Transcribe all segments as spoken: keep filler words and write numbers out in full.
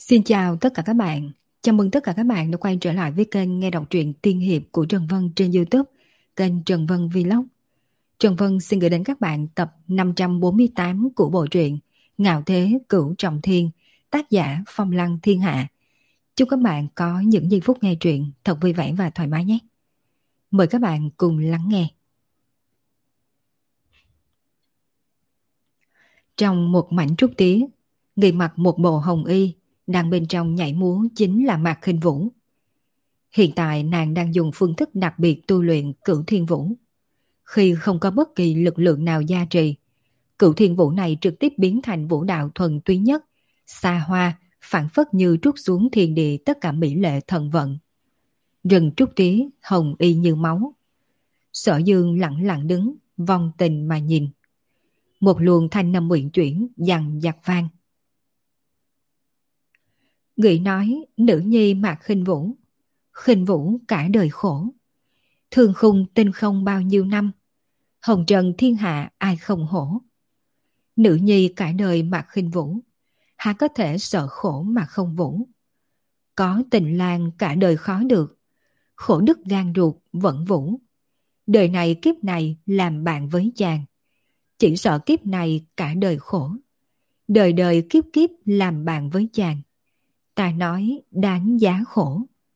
Xin chào tất cả các bạn. Chào mừng tất cả các bạn đã quay trở lại với kênh nghe đọc truyện tiên hiệp của Trần Vân trên YouTube, kênh Trần Vân Vlog. Trần Vân xin gửi đến các bạn tập năm trăm bốn mươi tám của bộ truyện Ngạo Thế Cửu Trọng Thiên, tác giả Phong Lăng Thiên Hạ. Chúc các bạn có những giây phút nghe truyện thật vui vẻ và thoải mái nhé. Mời các bạn cùng lắng nghe. Trong một mảnh trúc tía, người mặc một bộ hồng y đang bên trong nhảy múa chính là Mạc Khinh Vũ. Hiện tại nàng đang dùng phương thức đặc biệt tu luyện Cửu Thiên Vũ. Khi không có bất kỳ lực lượng nào gia trì, Cửu Thiên Vũ này trực tiếp biến thành vũ đạo thuần túy nhất, xa hoa, phảng phất như trút xuống thiên địa tất cả mỹ lệ thần vận. Rừng trúc tía, hồng y như máu. Sở Dương lặng lặng đứng, vong tình mà nhìn. Một luồng thanh âm uyển chuyển, dằng dặc vang. Người nói nữ nhi Mạc Khinh Vũ, Khinh Vũ cả đời khổ. Thương khung tinh không bao nhiêu năm, hồng trần thiên hạ ai không hổ. Nữ nhi cả đời Mạc Khinh Vũ, há có thể sợ khổ mà không vũ. Có tình lang cả đời khó được, khổ đứt gan ruột vẫn vũ. Đời này kiếp này làm bạn với chàng, chỉ sợ kiếp này cả đời khổ. Đời đời kiếp kiếp làm bạn với chàng, ta nói đáng giá khổ.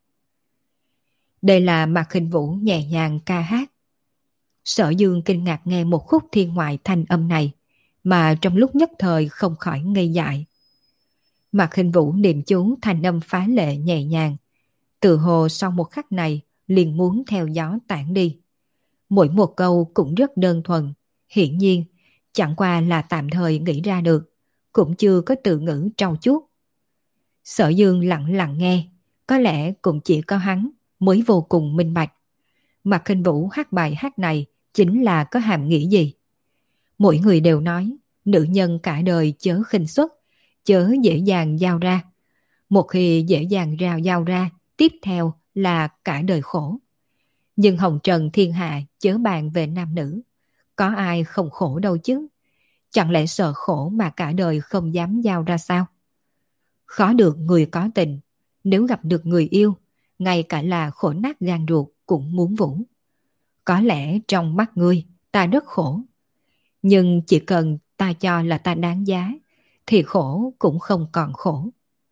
Đây là Mạc Khinh Vũ nhẹ nhàng ca hát. Sở Dương kinh ngạc nghe một khúc thiên ngoại thanh âm này, mà trong lúc nhất thời không khỏi ngây dại. Mạc Khinh Vũ niệm chú thanh âm phá lệ nhẹ nhàng, tự hồ sau một khắc này liền muốn theo gió tản đi. Mỗi một câu cũng rất đơn thuần, hiển nhiên chẳng qua là tạm thời nghĩ ra được, cũng chưa có từ ngữ trau chuốt. Sở Dương lặng lặng nghe, có lẽ cũng chỉ có hắn mới vô cùng minh bạch. Mạc Khinh Vũ hát bài hát này chính là có hàm nghĩa gì. Mỗi người đều nói nữ nhân cả đời chớ khinh suất, chớ dễ dàng giao ra. Một khi dễ dàng rao giao ra, tiếp theo là cả đời khổ. Nhưng hồng trần thiên hạ chớ bàn về nam nữ, có ai không khổ đâu chứ. Chẳng lẽ sợ khổ mà cả đời không dám giao ra sao? Khó được người có tình, nếu gặp được người yêu, ngay cả là khổ nát gan ruột cũng muốn vũ. Có lẽ trong mắt ngươi ta rất khổ, nhưng chỉ cần ta cho là ta đáng giá, thì khổ cũng không còn khổ.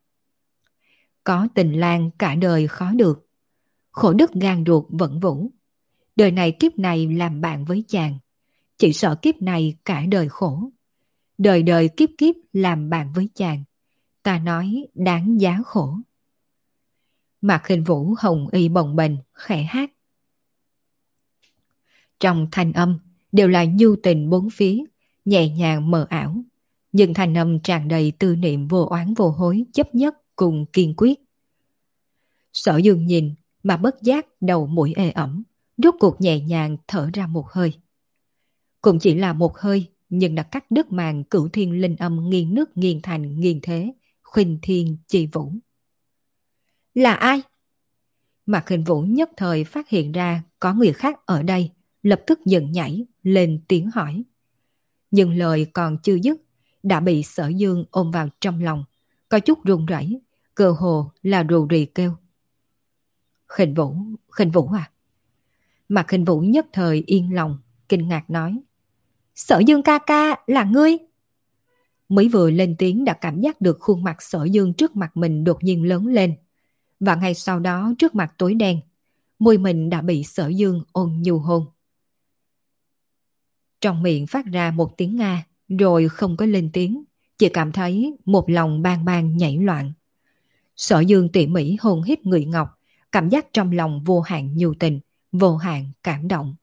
Có tình lang cả đời khó được, khổ đứt gan ruột vẫn vũ. Đời này kiếp này làm bạn với chàng, chỉ sợ kiếp này cả đời khổ. Đời đời kiếp kiếp làm bạn với chàng, ta nói đáng giá khổ. Mạc Khinh Vũ hồng y bồng bềnh khẽ hát. Trong thanh âm đều là nhu tình bốn phía, nhẹ nhàng mờ ảo, nhưng thanh âm tràn đầy tư niệm vô oán vô hối, chấp nhất cùng kiên quyết. Sở Dương nhìn mà bất giác đầu mũi ê ẩm, rốt cuộc nhẹ nhàng thở ra một hơi. Cũng chỉ là một hơi, nhưng đã cắt đứt màn cửu thiên linh âm nghiêng nước nghiêng thành nghiêng thế, khuynh thiên chi vũ. Là ai? Mạc Khinh Vũ nhất thời phát hiện ra có người khác ở đây, lập tức giận nhảy, lên tiếng hỏi. Nhưng lời còn chưa dứt, đã bị Sở Dương ôm vào trong lòng, có chút run rẩy, cơ hồ là rù rì kêu. Khinh Vũ, Khinh Vũ à? Mạc Khinh Vũ nhất thời yên lòng, kinh ngạc nói. Sở Dương ca ca, là ngươi? Mới vừa lên tiếng đã cảm giác được khuôn mặt Sở Dương trước mặt mình đột nhiên lớn lên. Và ngay sau đó trước mặt tối đen, môi mình đã bị Sở Dương ôn nhu hôn. Trong miệng phát ra một tiếng Nga, rồi không có lên tiếng, chỉ cảm thấy một lòng bang bang nhảy loạn. Sở Dương tỉ mỉ hôn hít người ngọc, cảm giác trong lòng vô hạn nhu tình, vô hạn cảm động.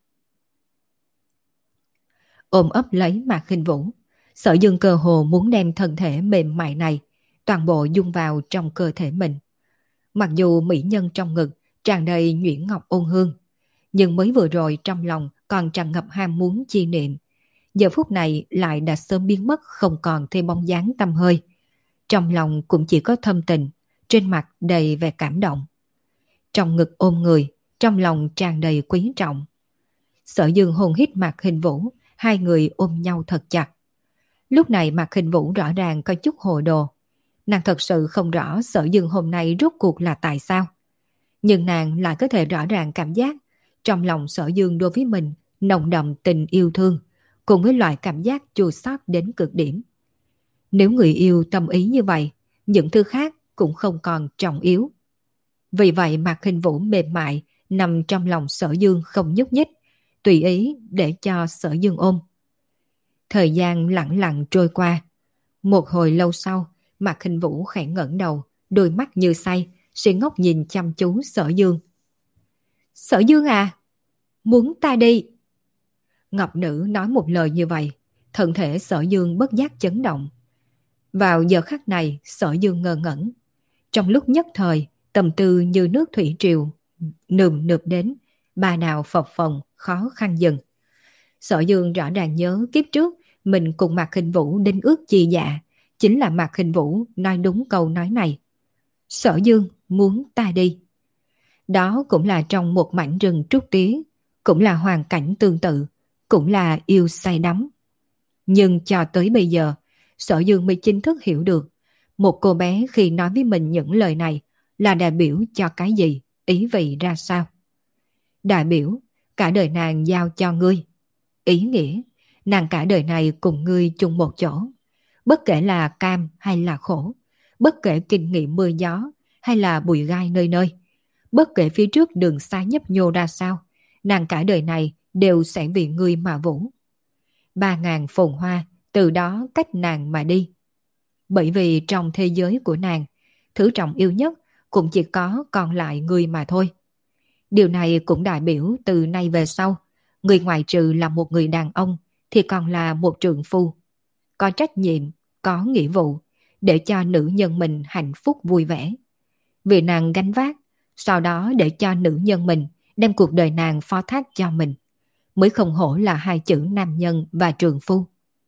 Ôm ấp lấy Mạc Khinh Vũ, Sở Dương cơ hồ muốn đem thân thể mềm mại này toàn bộ dung vào trong cơ thể mình. Mặc dù mỹ nhân trong ngực tràn đầy nhuyễn ngọc ôn hương, nhưng mới vừa rồi trong lòng còn tràn ngập ham muốn chi niệm, giờ phút này lại đã sớm biến mất, không còn thêm bóng dáng tăm hơi. Trong lòng cũng chỉ có thâm tình, trên mặt đầy vẻ cảm động. Trong ngực ôm người, trong lòng tràn đầy quý trọng. Sở Dương hôn hít Mạc Khinh Vũ, hai người ôm nhau thật chặt. Lúc này Mạc Khinh Vũ rõ ràng có chút hồ đồ. Nàng thật sự không rõ Sở Dương hôm nay rốt cuộc là tại sao. Nhưng nàng lại có thể rõ ràng cảm giác trong lòng Sở Dương đối với mình nồng đậm tình yêu thương, cùng với loại cảm giác chua xót đến cực điểm. Nếu người yêu tâm ý như vậy, những thứ khác cũng không còn trọng yếu. Vì vậy Mạc Khinh Vũ mềm mại nằm trong lòng Sở Dương không nhúc nhích, tùy ý để cho Sở Dương ôm. Thời gian lặng lặng trôi qua. Một hồi lâu sau, Mạc Khinh Vũ khẽ ngẩng đầu, đôi mắt như say, si ngốc nhìn chăm chú Sở Dương. Sở Dương à, muốn ta đi. Ngọc Nữ nói một lời như vậy, thân thể Sở Dương bất giác chấn động. Vào giờ khắc này, Sở Dương ngơ ngẩn. Trong lúc nhất thời, tâm tư như nước thủy triều, nườm nượp đến, ba nào phập phồng, khó khăn dần. Sở Dương rõ ràng nhớ kiếp trước, mình cùng Mạc Khinh Vũ đính ước chi dạ, chính là Mạc Khinh Vũ nói đúng câu nói này. Sở Dương muốn ta đi. Đó cũng là trong một mảnh rừng trúc tía, cũng là hoàn cảnh tương tự, cũng là yêu say đắm. Nhưng cho tới bây giờ, Sở Dương mới chính thức hiểu được, một cô bé khi nói với mình những lời này là đại biểu cho cái gì, ý vị ra sao. Đại biểu, cả đời nàng giao cho ngươi. Ý nghĩa, nàng cả đời này cùng ngươi chung một chỗ. Bất kể là cam hay là khổ, bất kể kinh nghiệm mưa gió hay là bụi gai nơi nơi, bất kể phía trước đường xa nhấp nhô ra sao, nàng cả đời này đều sẽ vì ngươi mà vũ. Ba ngàn phồn hoa từ đó cách nàng mà đi. Bởi vì trong thế giới của nàng, thứ trọng yêu nhất cũng chỉ có còn lại ngươi mà thôi. Điều này cũng đại biểu từ nay về sau, người ngoại trừ là một người đàn ông thì còn là một trượng phu. Có trách nhiệm, có nghĩa vụ để cho nữ nhân mình hạnh phúc vui vẻ. Vì nàng gánh vác, sau đó để cho nữ nhân mình đem cuộc đời nàng phó thác cho mình, mới không hổ là hai chữ nam nhân và trượng phu.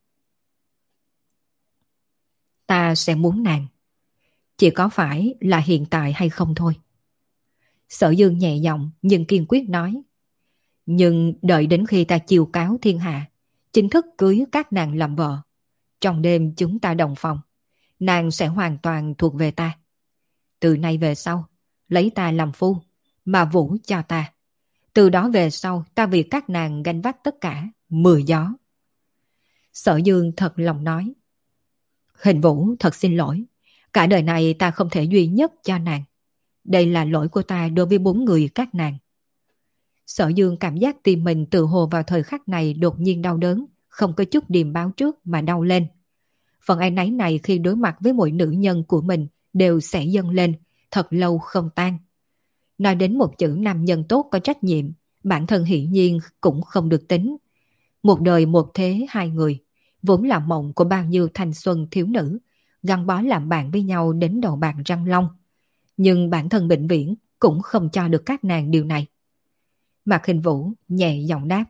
Ta sẽ muốn nàng. Chỉ có phải là hiện tại hay không thôi. Sở Dương nhẹ giọng nhưng kiên quyết nói. Nhưng đợi đến khi ta chiêu cáo thiên hạ, chính thức cưới các nàng làm vợ, trong đêm chúng ta đồng phòng, nàng sẽ hoàn toàn thuộc về ta. Từ nay về sau, lấy ta làm phu, mà vũ cho ta. Từ đó về sau ta vì các nàng gánh vác tất cả, mưa gió. Sở Dương thật lòng nói. Hình Vũ thật xin lỗi, cả đời này ta không thể duy nhất cho nàng. Đây là lỗi của ta đối với bốn người các nàng. Sở Dương cảm giác tim mình tự hồ vào thời khắc này đột nhiên đau đớn, không có chút điềm báo trước mà đau lên. Phần áy náy này khi đối mặt với mỗi nữ nhân của mình đều sẽ dâng lên, thật lâu không tan. Nói đến một chữ nam nhân tốt có trách nhiệm, bản thân hiển nhiên cũng không được tính. Một đời một thế hai người, vốn là mộng của bao nhiêu thanh xuân thiếu nữ, gắn bó làm bạn với nhau đến đầu bạc răng long. Nhưng bản thân bệnh viễn cũng không cho được các nàng điều này. Mạc Khinh Vũ nhẹ giọng đáp.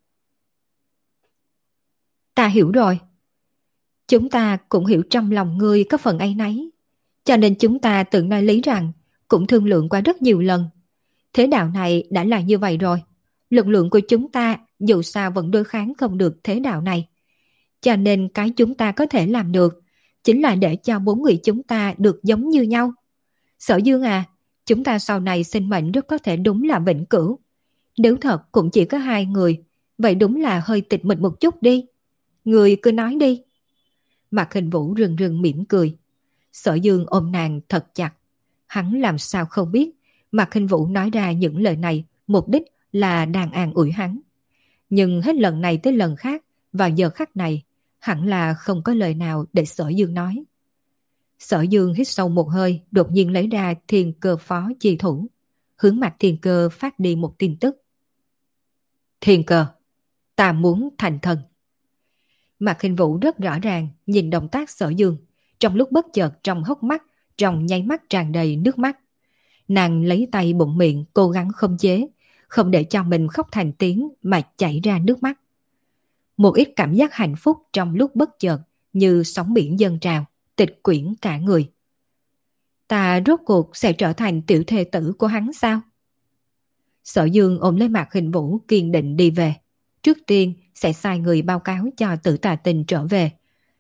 Ta hiểu rồi. Chúng ta cũng hiểu trong lòng ngươi có phần áy náy, cho nên chúng ta tự nói lý rằng cũng thương lượng qua rất nhiều lần. Thế đạo này đã là như vậy rồi. Lực lượng của chúng ta dù sao vẫn đối kháng không được thế đạo này. Cho nên cái chúng ta có thể làm được chính là để cho bốn người chúng ta được giống như nhau. Sở Dương à, chúng ta sau này sinh mệnh rất có thể đúng là vĩnh cửu. Nếu thật cũng chỉ có hai người, vậy đúng là hơi tịch mịch một chút đi. Người cứ nói đi. Mạc Khinh Vũ rừng rừng mỉm cười. Sở Dương ôm nàng thật chặt. Hắn làm sao không biết Mạc Khinh Vũ nói ra những lời này mục đích là đang an ủi hắn. Nhưng hết lần này tới lần khác, vào giờ khắc này, hẳn là không có lời nào để Sở Dương nói. Sở Dương hít sâu một hơi, đột nhiên lấy ra thiên cơ phó chi thủ, hướng mặt thiên cơ phát đi một tin tức. Thiên cơ, ta muốn thành thần. Mạc Khinh Vũ rất rõ ràng nhìn động tác Sở Dương, trong lúc bất chợt trong hốc mắt, trong nháy mắt tràn đầy nước mắt. Nàng lấy tay bụng miệng cố gắng khống chế, không để cho mình khóc thành tiếng mà chảy ra nước mắt. Một ít cảm giác hạnh phúc trong lúc bất chợt như sóng biển dâng trào, tịch quyển cả người. Ta rốt cuộc sẽ trở thành tiểu thê tử của hắn sao? Sở Dương ôm lấy Mạc Khinh Vũ kiên định đi về. Trước tiên sẽ sai người báo cáo cho Tử Tà Tình trở về.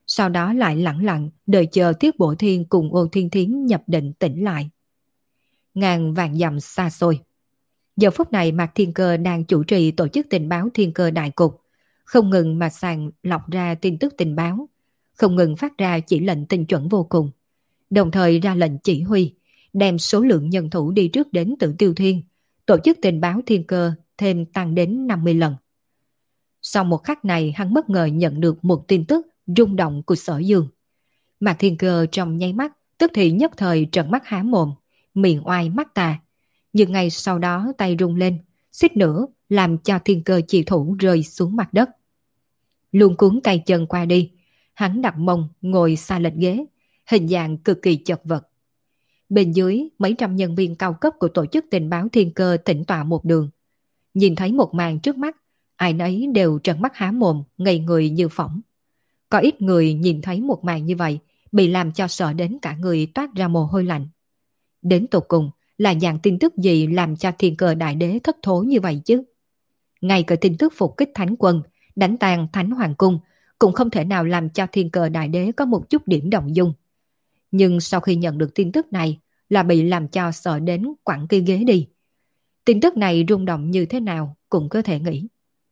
sau đó lại lẳng lặng đợi chờ Tiết Bổ Thiên cùng Ô Thiên Thiến nhập định tỉnh lại. Ngàn vạn dặm xa xôi. Giờ phút này Mạc Thiên Cơ đang chủ trì tổ chức tình báo Thiên Cơ Đại Cục, không ngừng mà sàng lọc ra tin tức tình báo, không ngừng phát ra chỉ lệnh tinh chuẩn vô cùng, đồng thời ra lệnh chỉ huy, đem số lượng nhân thủ đi trước đến Tử Tiêu Thiên, tổ chức tình báo Thiên Cơ thêm tăng đến năm mươi lần. Sau một khắc này hắn bất ngờ nhận được một tin tức rung động của Sở Dương. Mạc Thiên Cơ trong nháy mắt, tức thì nhất thời trợn mắt há mồm, miệng oai mắt tà. Nhưng ngay sau đó tay rung lên, suýt nữa làm cho Thiên Cơ chỉ thủ rơi xuống mặt đất. Luôn cuốn tay chân qua đi, hắn đặt mông ngồi xa lệch ghế, hình dạng cực kỳ chật vật. Bên dưới, mấy trăm nhân viên cao cấp của tổ chức tình báo Thiên Cơ tĩnh tọa một đường. Nhìn thấy một màn trước mắt, ai nấy đều trợn mắt há mồm, ngây người như phỏng. Có ít người nhìn thấy một màn như vậy, bị làm cho sợ đến cả người toát ra mồ hôi lạnh. Đến tột cùng là dạng tin tức gì làm cho Thiên Cơ Đại Đế thất thố như vậy chứ? Ngay cả tin tức phục kích Thánh Quân, đánh tan Thánh Hoàng Cung cũng không thể nào làm cho Thiên Cơ Đại Đế có một chút điểm động dung. Nhưng sau khi nhận được tin tức này là bị làm cho sợ đến quẳng cái ghế đi. Tin tức này rung động như thế nào cũng có thể nghĩ.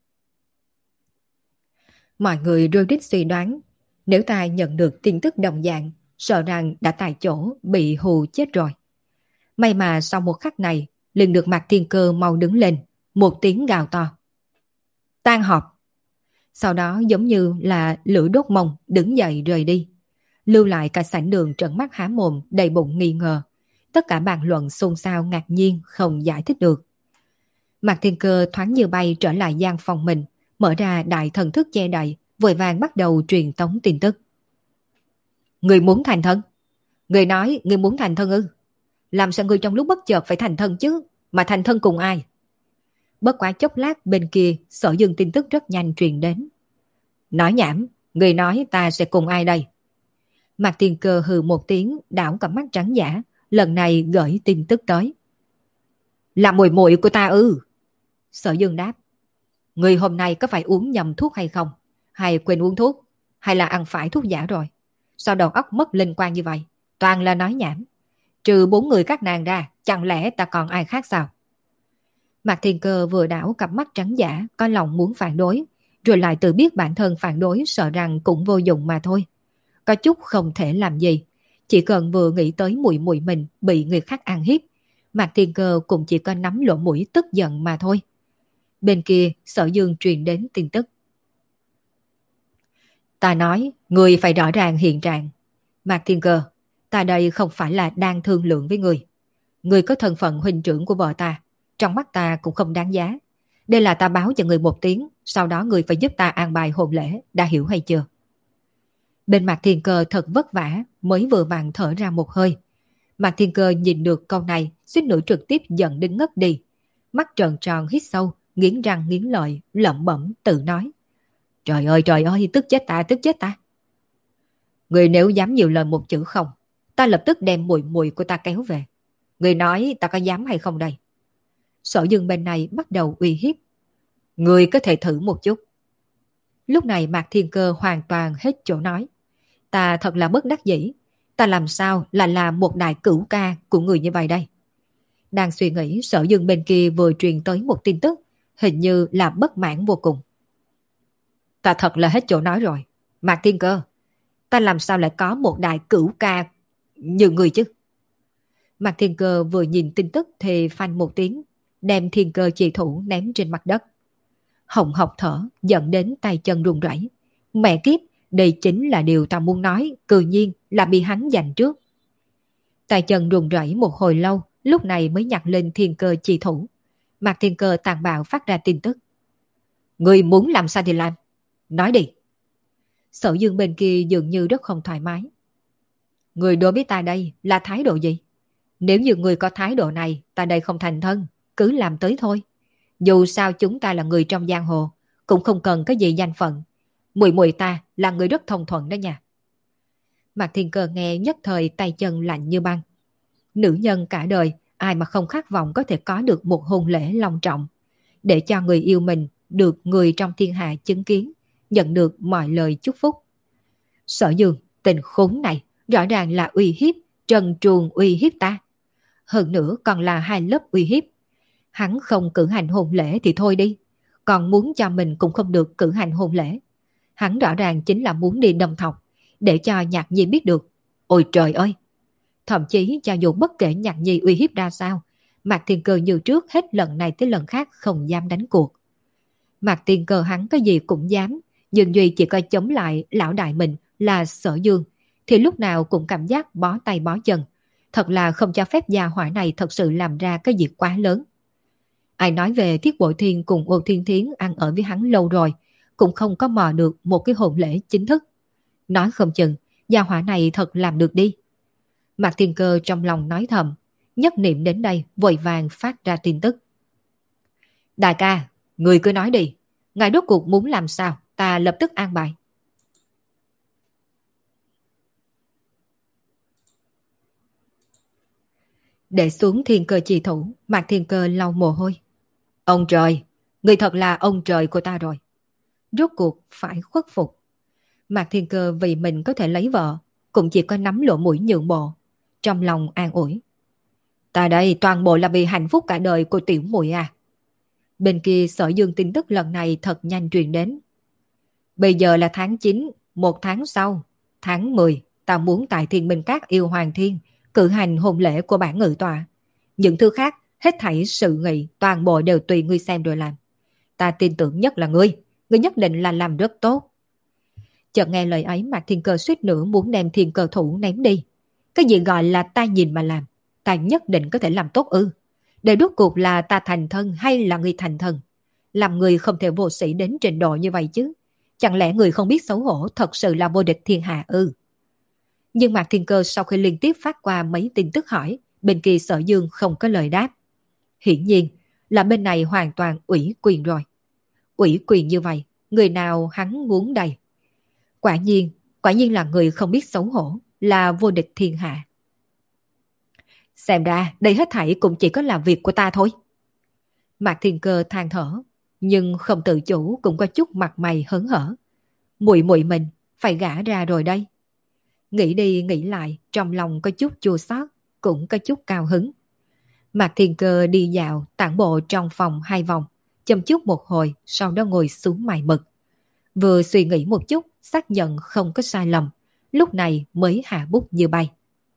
Mọi người rối rít suy đoán, nếu ta nhận được tin tức đồng dạng, sợ rằng đã tại chỗ bị hù chết rồi. May mà sau một khắc này, liền được Mạc Thiên Cơ mau đứng lên, một tiếng gào to. Tan họp. Sau đó giống như là lửa đốt mông đứng dậy rời đi. Lưu lại cả sảnh đường trợn mắt há mồm đầy bụng nghi ngờ. Tất cả bàn luận xôn xao ngạc nhiên không giải thích được. Mạc Thiên Cơ thoáng như bay trở lại gian phòng mình, mở ra đại thần thức che đậy, vội vàng bắt đầu truyền tống tin tức. Người muốn thành thân? Người nói người muốn thành thân ư? Làm sao người trong lúc bất chợt phải thành thân chứ? Mà thành thân cùng ai? Bất quá chốc lát bên kia Sở Dương tin tức rất nhanh truyền đến. Nói nhảm, người nói ta sẽ cùng ai đây? Mạc Thiên Cơ hừ một tiếng, đảo cặp mắt trắng giả, lần này gửi tin tức tới. Là muội muội của ta ư? Sở Dương đáp. Người hôm nay có phải uống nhầm thuốc hay không? Hay quên uống thuốc? Hay là ăn phải thuốc giả rồi? Sao đầu óc mất linh quan như vậy? Toàn là nói nhảm. Trừ bốn người các nàng ra, chẳng lẽ ta còn ai khác sao? Mạc Thiên Cơ vừa đảo cặp mắt trắng giả, có lòng muốn phản đối, rồi lại tự biết bản thân phản đối sợ rằng cũng vô dụng mà thôi. Có chút không thể làm gì. Chỉ cần vừa nghĩ tới muội muội mình bị người khác ăn hiếp, Mạc Thiên Cơ cũng chỉ có nắm lỗ mũi tức giận mà thôi. Bên kia Sở Dương truyền đến tin tức. Ta nói, người phải rõ ràng hiện trạng. Mạc Thiên Cơ, ta đây không phải là đang thương lượng với người. Người có thân phận huynh trưởng của vợ ta, trong mắt ta cũng không đáng giá. Đây là ta báo cho người một tiếng, sau đó người phải giúp ta an bài hôn lễ, đã hiểu hay chưa? Bên Mạc Thiên Cơ thật vất vả mới vừa vặn thở ra một hơi. Mạc Thiên Cơ nhìn được câu này, suýt nữa trực tiếp giận đến ngất đi. Mắt tròn tròn hít sâu, nghiến răng nghiến lợi, lẩm bẩm tự nói. Trời ơi trời ơi, tức chết ta, tức chết ta. Người nếu dám nhiều lời một chữ không, ta lập tức đem muội muội của ta kéo về. Người nói ta có dám hay không đây? Sở Dương bên này bắt đầu uy hiếp. Người có thể thử một chút. Lúc này Mạc Thiên Cơ hoàn toàn hết chỗ nói. Ta thật là bất đắc dĩ. Ta làm sao là làm một đại cửu ca của người như vậy đây? Đang suy nghĩ, Sở Dương bên kia vừa truyền tới một tin tức, hình như là bất mãn vô cùng. Ta thật là hết chỗ nói rồi. Mạc Thiên Cơ, ta làm sao lại có một đại cửu ca như người chứ? Mạc Thiên Cơ vừa nhìn tin tức thì phanh một tiếng, đem Thiên Cơ chỉ thủ ném trên mặt đất. Hồng học thở, giận đến tay chân run rẩy. Mẹ kiếp, đây chính là điều ta muốn nói, cư nhiên là bị hắn giành trước. Tay chân run rẩy một hồi lâu, lúc này mới nhặt lên Thiên Cơ chỉ thủ. Mạc Thiên Cơ tàn bạo phát ra tin tức. Người muốn làm sao thì làm, nói đi. Sở Dương bên kia dường như rất không thoải mái. Người đối với ta đây là thái độ gì? Nếu như người có thái độ này, ta đây không thành thân, cứ làm tới thôi. Dù sao chúng ta là người trong giang hồ, cũng không cần cái gì danh phận. Muội muội ta là người rất thông thuận đó nha. Mạc Thiên Cơ nghe nhất thời tay chân lạnh như băng. Nữ nhân cả đời, ai mà không khát vọng có thể có được một hôn lễ long trọng, để cho người yêu mình được người trong thiên hạ chứng kiến, nhận được mọi lời chúc phúc. Sở Dương, tình khốn này, rõ ràng là uy hiếp, trần truồng uy hiếp ta. Hơn nữa còn là hai lớp uy hiếp. Hắn không cử hành hôn lễ thì thôi đi, còn muốn cho mình cũng không được cử hành hôn lễ. Hắn rõ ràng chính là muốn đi đâm thọc, để cho Nhạc Nhi biết được. Ôi trời ơi! Thậm chí cho dù bất kể Nhạc Nhi uy hiếp ra sao, Mạc Thiên Cơ như trước hết lần này tới lần khác không dám đánh cuộc. Mạc Thiên Cơ hắn cái gì cũng dám, nhưng duy chỉ coi chống lại lão đại mình là Sở Dương, thì lúc nào cũng cảm giác bó tay bó chân. Thật là không cho phép gia hỏa này thật sự làm ra cái việc quá lớn. Ai nói về Thiết Bội Thiên cùng Ô Thiên Thiến ăn ở với hắn lâu rồi, cũng không có mò được một cái hôn lễ chính thức. Nói không chừng, gia hỏa này thật làm được đi. Mạc Thiên Cơ trong lòng nói thầm, nhất niệm đến đây vội vàng phát ra tin tức. Đại ca, người cứ nói đi, ngài rốt cuộc muốn làm sao, ta lập tức an bài. Để xuống thiên cơ trì thủ, Mạc Thiên Cơ lau mồ hôi. Ông trời, người thật là ông trời của ta rồi. Rốt cuộc phải khuất phục. Mạc Thiên Cơ vì mình có thể lấy vợ, cũng chỉ có nắm lỗ mũi nhượng bộ. Trong lòng an ủi. Ta đây toàn bộ là vì hạnh phúc cả đời của tiểu muội à. Bên kia Sở Dương tin tức lần này thật nhanh truyền đến. Bây giờ là tháng chín, một tháng sau, tháng mười, ta muốn tại Thiên Minh Các yêu Hoàng Thiên cử hành hôn lễ của bản ngự tọa. Những thứ khác, hết thảy sự nghị, toàn bộ đều tùy ngươi xem rồi làm. Ta tin tưởng nhất là ngươi, ngươi nhất định là làm rất tốt. Chợt nghe lời ấy, Mạc Thiên Cơ suýt nữa muốn đem Thiên Cơ thủ ném đi. Cái gì gọi là ta nhìn mà làm, ta nhất định có thể làm tốt ư? Để rốt cuộc là ta thành thân hay là ngươi thành thân? Làm người không thể vô sĩ đến trình độ như vậy chứ. Chẳng lẽ người không biết xấu hổ thật sự là vô địch thiên hạ ư? Nhưng Mạc Thiên Cơ sau khi liên tiếp phát qua mấy tin tức hỏi, bên kia Sở Dương không có lời đáp. Hiển nhiên là bên này hoàn toàn ủy quyền rồi. Ủy quyền như vậy, người nào hắn muốn đây? Quả nhiên, quả nhiên là người không biết xấu hổ, là vô địch thiên hạ. Xem ra đây hết thảy cũng chỉ có là việc của ta thôi. Mạc Thiên Cơ than thở, nhưng không tự chủ cũng có chút mặt mày hớn hở. Muội muội mình phải gả ra rồi đây. Nghĩ đi nghĩ lại, trong lòng có chút chua xót, cũng có chút cao hứng. Mạc Thiên Cơ đi dạo tản bộ trong phòng hai vòng, chăm chút một hồi, sau đó ngồi xuống mài mực. Vừa suy nghĩ một chút, xác nhận không có sai lầm, lúc này mới hạ bút như bay.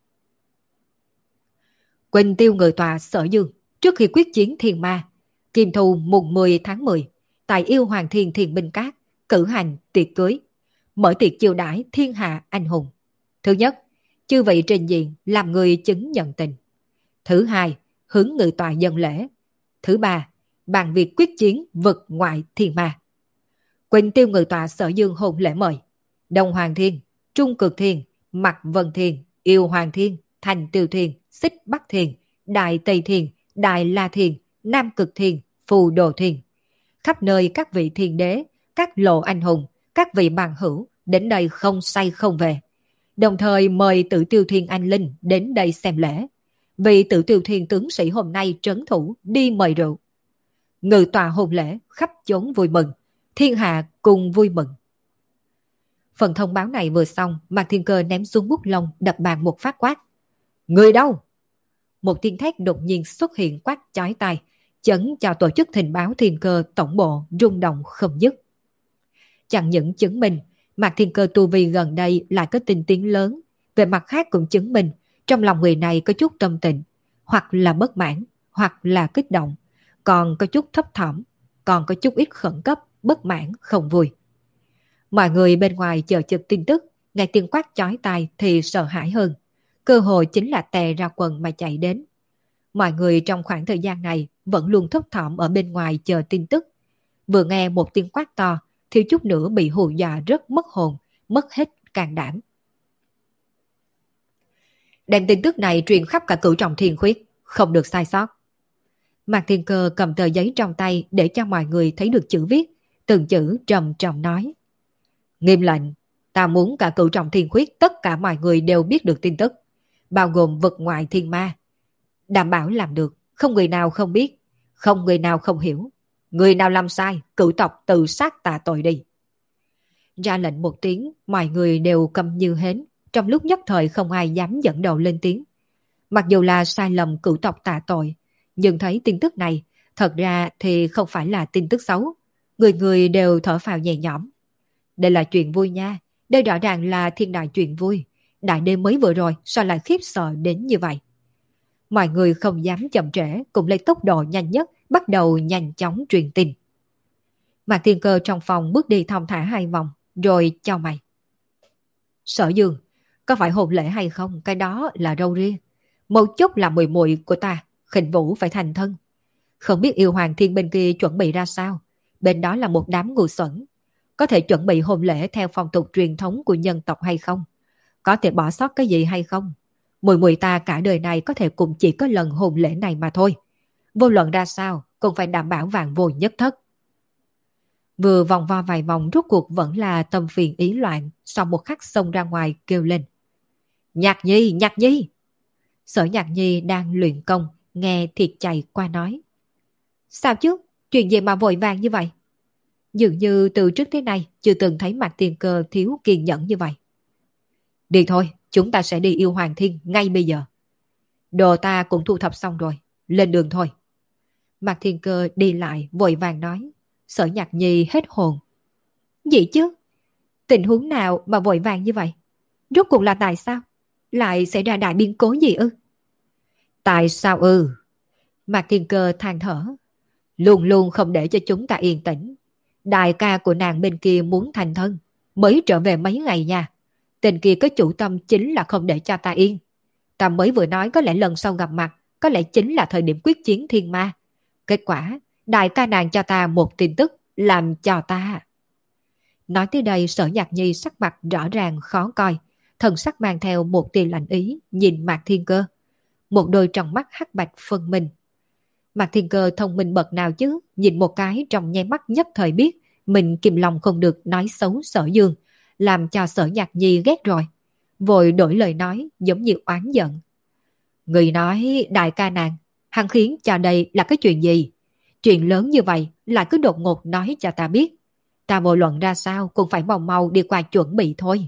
Quỳnh Tiêu Ngự Tọa Sở Dương, trước khi quyết chiến thiên ma, Kim Thu mùng mười tháng mười, tại Yêu Hoàng Thiên Thiên Binh Các, cử hành tiệc cưới, mở tiệc chiêu đãi thiên hạ anh hùng. Thứ nhất, chư vị trình diện làm người chứng nhận tình. Thứ hai, hướng ngự tọa dân lễ. Thứ ba, bàn việc quyết chiến vực ngoại thiên ma. Quỳnh Tiêu Ngự Tọa Sở Dương hôn lễ mời Đông Hoàng Thiên, Trung Cực Thiên, Mạc Vân Thiên, Yêu Hoàng Thiên, Thành Tiêu Thiên, Xích Bắc Thiên, Đại Tây Thiên, Đại La Thiên, Nam Cực Thiên, Phù Đồ Thiên. Khắp nơi các vị thiên đế, các lộ anh hùng, các vị bằng hữu đến đây không say không về. Đồng thời mời Tử Tiêu Thiên Anh Linh đến đây xem lễ. Vị Tử Tiêu Thiên tướng sĩ hôm nay trấn thủ đi mời rượu. Ngự tọa hôn lễ khắp chốn vui mừng, thiên hạ cùng vui mừng. Phần thông báo này vừa xong, Mạc Thiên Cơ ném xuống bút lông đập bàn một phát quát. Người đâu? Một tiếng thét đột nhiên xuất hiện quát chói tai, chấn cho tổ chức tình báo Thiên Cơ tổng bộ rung động không dứt. Chẳng những chứng minh Mạc Thiên Cơ tu vi gần đây lại có tinh tiến lớn, về mặt khác cũng chứng minh trong lòng người này có chút tâm tình, hoặc là bất mãn, hoặc là kích động, còn có chút thấp thỏm, còn có chút ít khẩn cấp, bất mãn, không vui. Mọi người bên ngoài chờ chực tin tức, nghe tiếng quát chói tai thì sợ hãi hơn, cơ hội chính là tè ra quần mà chạy đến. Mọi người trong khoảng thời gian này vẫn luôn thấp thỏm ở bên ngoài chờ tin tức, vừa nghe một tiếng quát to, thiếu chút nữa bị hù dọa rất mất hồn, mất hết can đảm. Đem tin tức này truyền khắp cả Cửu Trọng Thiên Khuyết, không được sai sót. Mạc Thiên Cơ cầm tờ giấy trong tay để cho mọi người thấy được chữ viết, từng chữ trầm trầm nói. Nghiêm lệnh, ta muốn cả Cửu Trọng Thiên Khuyết tất cả mọi người đều biết được tin tức, bao gồm vực ngoại thiên ma. Đảm bảo làm được, không người nào không biết, không người nào không hiểu. Người nào làm sai, cửu tộc tự sát tạ tội đi. Ra lệnh một tiếng, mọi người đều câm như hến, trong lúc nhất thời không ai dám dẫn đầu lên tiếng. Mặc dù là sai lầm cửu tộc tạ tội, nhưng thấy tin tức này, thật ra thì không phải là tin tức xấu. Người người đều thở phào nhẹ nhõm. Đây là chuyện vui nha, đây rõ ràng là thiên đại chuyện vui. Đại đêm mới vừa rồi, sao lại khiếp sợ đến như vậy? Mọi người không dám chậm trễ, cùng lấy tốc độ nhanh nhất, bắt đầu nhanh chóng truyền tin. Mạc Thiên Cơ trong phòng bước đi thong thả hai vòng, rồi chào mày. Sở Dương, có phải hôn lễ hay không, cái đó là râu ria. Một chút là mùi mùi của ta, Khỉnh Vũ phải thành thân. Không biết yêu hoàng thiên bên kia chuẩn bị ra sao. Bên đó là một đám ngu xuẩn. Có thể chuẩn bị hôn lễ theo phong tục truyền thống của nhân tộc hay không? Có thể bỏ sót cái gì hay không? Mùi mùi ta cả đời này có thể cũng chỉ có lần hôn lễ này mà thôi. Vô luận ra sao, cũng phải đảm bảo vạn vô nhất thất. Vừa vòng vo vài vòng rốt cuộc vẫn là tâm phiền ý loạn, sau một khắc xông ra ngoài kêu lên. Nhạc Nhi, Nhạc Nhi! Sở Nhạc Nhi đang luyện công, nghe thiệt chạy qua nói. Sao chứ? Chuyện gì mà vội vàng như vậy? Dường như từ trước tới nay chưa từng thấy Mạc Thiên Cơ thiếu kiên nhẫn như vậy. Đi thôi, chúng ta sẽ đi yêu Hoàng Thiên ngay bây giờ. Đồ ta cũng thu thập xong rồi, lên đường thôi. Mạc Thiên Cơ đi lại vội vàng nói. Sở Nhạc Nhi hết hồn. Gì chứ? Tình huống nào mà vội vàng như vậy? Rốt cuộc là tại sao? Lại xảy ra đại biến cố gì ư? Tại sao ư? Mạc Thiên Cơ than thở. Luôn luôn không để cho chúng ta yên tĩnh. Đại ca của nàng bên kia muốn thành thân, mới trở về mấy ngày nha. Tên kia có chủ tâm chính là không để cho ta yên. Ta mới vừa nói có lẽ lần sau gặp mặt, có lẽ chính là thời điểm quyết chiến thiên ma. Kết quả, đại ca nàng cho ta một tin tức, làm cho ta... Nói tới đây Sở Nhạc Nhi sắc mặt rõ ràng khó coi, thần sắc mang theo một tia lạnh ý, nhìn Mạc Thiên Cơ. Một đôi tròng mắt hắc bạch phân minh. Mạc Thiên Cơ thông minh bậc nào chứ, nhìn một cái trong nháy mắt nhất thời biết, mình kìm lòng không được nói xấu Sở Dương, làm cho Sở Nhạc Nhi ghét rồi. Vội đổi lời nói giống như oán giận. Người nói đại ca nàng, hắn khiến cho đây là cái chuyện gì? Chuyện lớn như vậy lại cứ đột ngột nói cho ta biết. Ta vô luận ra sao cũng phải mau mau đi qua chuẩn bị thôi.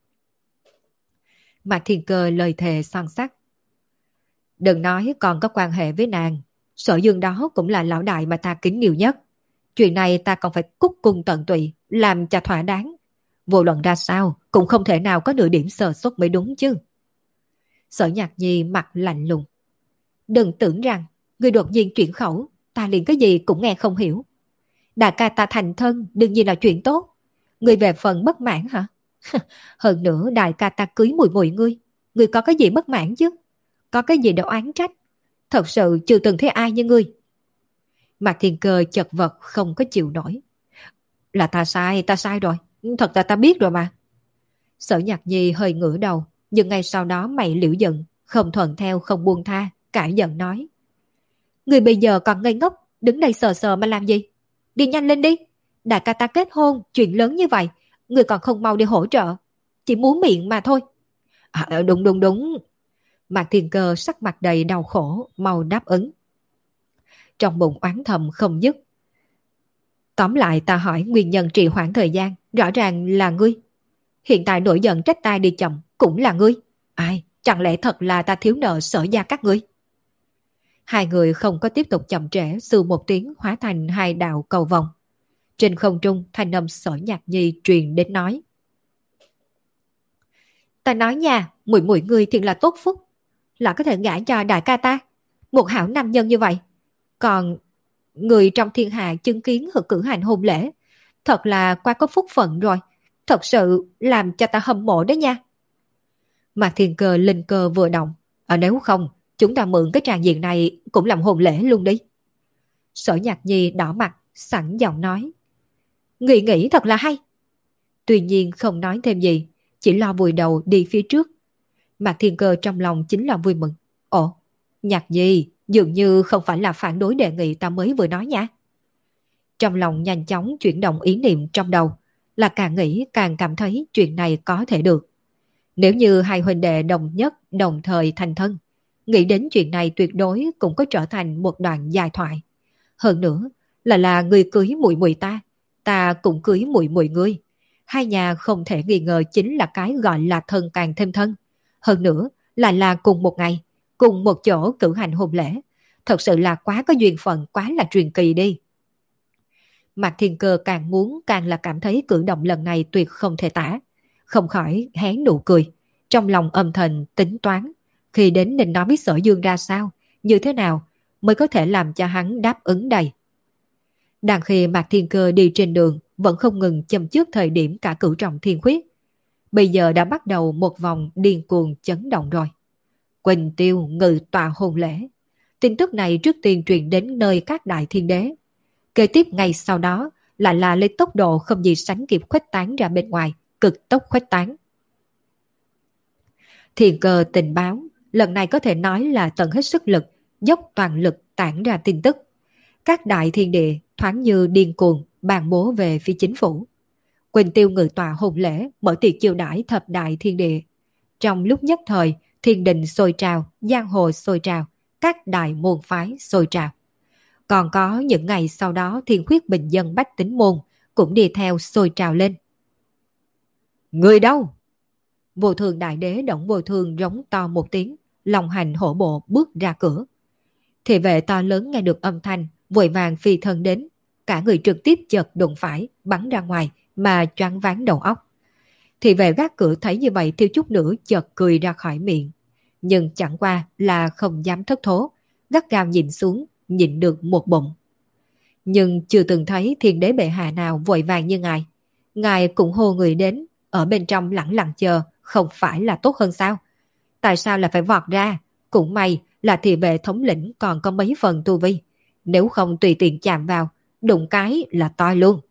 Mạc Thiên Cơ lời thề son sắt. Đừng nói còn có quan hệ với nàng. Sở Dương đó cũng là lão đại mà ta kính yêu nhất. Chuyện này ta còn phải cúc cung tận tụy, làm cho thỏa đáng. Vô luận ra sao cũng không thể nào có nửa điểm sơ suất mới đúng chứ. Sở Nhạc Nhi mặt lạnh lùng. Đừng tưởng rằng người đột nhiên chuyển khẩu, ta liền cái gì cũng nghe không hiểu. Đại ca ta thành thân đương nhiên là chuyện tốt. Người về phần bất mãn hả? Hơn nữa đại ca ta cưới mùi mùi ngươi. Ngươi có cái gì bất mãn chứ? Có cái gì để oán trách? Thật sự chưa từng thấy ai như ngươi. Mạc Thiên Cơ chật vật không có chịu nổi. Là ta sai, ta sai rồi. Thật là ta biết rồi mà. Sở Nhạc Nhi hơi ngửa đầu, nhưng ngay sau đó mày liễu giận, không thuận theo không buông tha, cãi giận nói. Người bây giờ còn ngây ngốc, đứng đây sờ sờ mà làm gì? Đi nhanh lên đi. Đại ca ta kết hôn, chuyện lớn như vậy, người còn không mau đi hỗ trợ. Chỉ muốn miệng mà thôi. À, đúng đúng đúng. Mạc Thiên Cơ sắc mặt đầy đau khổ, mau đáp ứng. Trong bụng oán thầm không dứt. Tóm lại ta hỏi nguyên nhân trì hoãn thời gian, rõ ràng là ngươi. Hiện tại nổi giận trách ta đi chậm, cũng là ngươi. Ai, chẳng lẽ thật là ta thiếu nợ Sở gia các ngươi? Hai người không có tiếp tục chậm trễ, sư một tiếng hóa thành hai đạo cầu vòng. Trên không trung thanh âm Sở Nhạc Nhi truyền đến nói. Ta nói nha, mùi mùi ngươi thiệt là tốt phúc, là có thể gả cho đại ca ta. Một hảo nam nhân như vậy. Còn người trong thiên hạ chứng kiến hữu cử hành hôn lễ, thật là quá có phúc phận rồi. Thật sự làm cho ta hâm mộ đấy nha. Mạc Thiên Cơ linh cơ vừa động. À, nếu không, chúng ta mượn cái tràng diện này cũng làm hôn lễ luôn đi. Sở Nhạc Nhi đỏ mặt, sẵn giọng nói. Nghĩ nghĩ thật là hay. Tuy nhiên không nói thêm gì, chỉ lo vùi đầu đi phía trước. Mạc Thiên Cơ trong lòng chính là vui mừng. Ồ, Nhạc Nhi, dường như không phải là phản đối đề nghị ta mới vừa nói nha. Trong lòng nhanh chóng chuyển động ý niệm trong đầu, là càng nghĩ càng cảm thấy chuyện này có thể được. Nếu như hai huynh đệ đồng nhất đồng thời thành thân, nghĩ đến chuyện này tuyệt đối cũng có trở thành một đoạn dài thoại. Hơn nữa là là người cưới muội muội ta, ta cũng cưới muội muội ngươi. Hai nhà không thể nghi ngờ chính là cái gọi là thân càng thêm thân. Hơn nữa, lại là cùng một ngày, cùng một chỗ cử hành hôn lễ. Thật sự là quá có duyên phận, quá là truyền kỳ đi. Mạc Thiên Cơ càng muốn càng là cảm thấy cử động lần này tuyệt không thể tả. Không khỏi hé nụ cười. Trong lòng âm thầm tính toán. Khi đến nên nói với Sở Dương ra sao, như thế nào mới có thể làm cho hắn đáp ứng đây. Đang khi Mạc Thiên Cơ đi trên đường vẫn không ngừng châm trước thời điểm cả cửu trọng thiên khuyết. Bây giờ đã bắt đầu một vòng điên cuồng chấn động rồi. Quỳnh Tiêu ngự tọa hôn lễ. Tin tức này trước tiên truyền đến nơi các đại thiên đế. Kế tiếp ngay sau đó lại là lấy tốc độ không gì sánh kịp khuếch tán ra bên ngoài, cực tốc khuếch tán. Thiên Cơ tình báo, lần này có thể nói là tận hết sức lực, dốc toàn lực tản ra tin tức. Các đại thiên địa thoáng như điên cuồng bàn bố về phía chính phủ. Quỳnh Tiêu ngự tọa hôn lễ, mở tiệc chiêu đãi thập đại thiên địa. Trong lúc nhất thời, thiên đình sôi trào, giang hồ sôi trào, các đại môn phái sôi trào. Còn có những ngày sau đó thiên khuyết bình dân bách tính môn cũng đi theo sôi trào lên. Người đâu? Vô thường đại đế Động Vô Thường rống to một tiếng, lòng hành hổ bộ bước ra cửa. Thị vệ to lớn nghe được âm thanh, vội vàng phi thân đến. Cả người trực tiếp chợt đụng phải, bắn ra ngoài mà choáng váng đầu óc. Thị vệ gác cửa thấy như vậy thiếu chút nữa chợt cười ra khỏi miệng. Nhưng chẳng qua là không dám thất thố, gắt gao nhìn xuống, nhịn được một bụng. Nhưng chưa từng thấy thiên đế bệ hạ nào vội vàng như ngài. Ngài cũng hô người đến, ở bên trong lặng lặng chờ, không phải là tốt hơn sao? Tại sao lại phải vọt ra? Cũng may là thị vệ thống lĩnh còn có mấy phần tu vi. Nếu không tùy tiện chạm vào, đụng cái là toi luôn.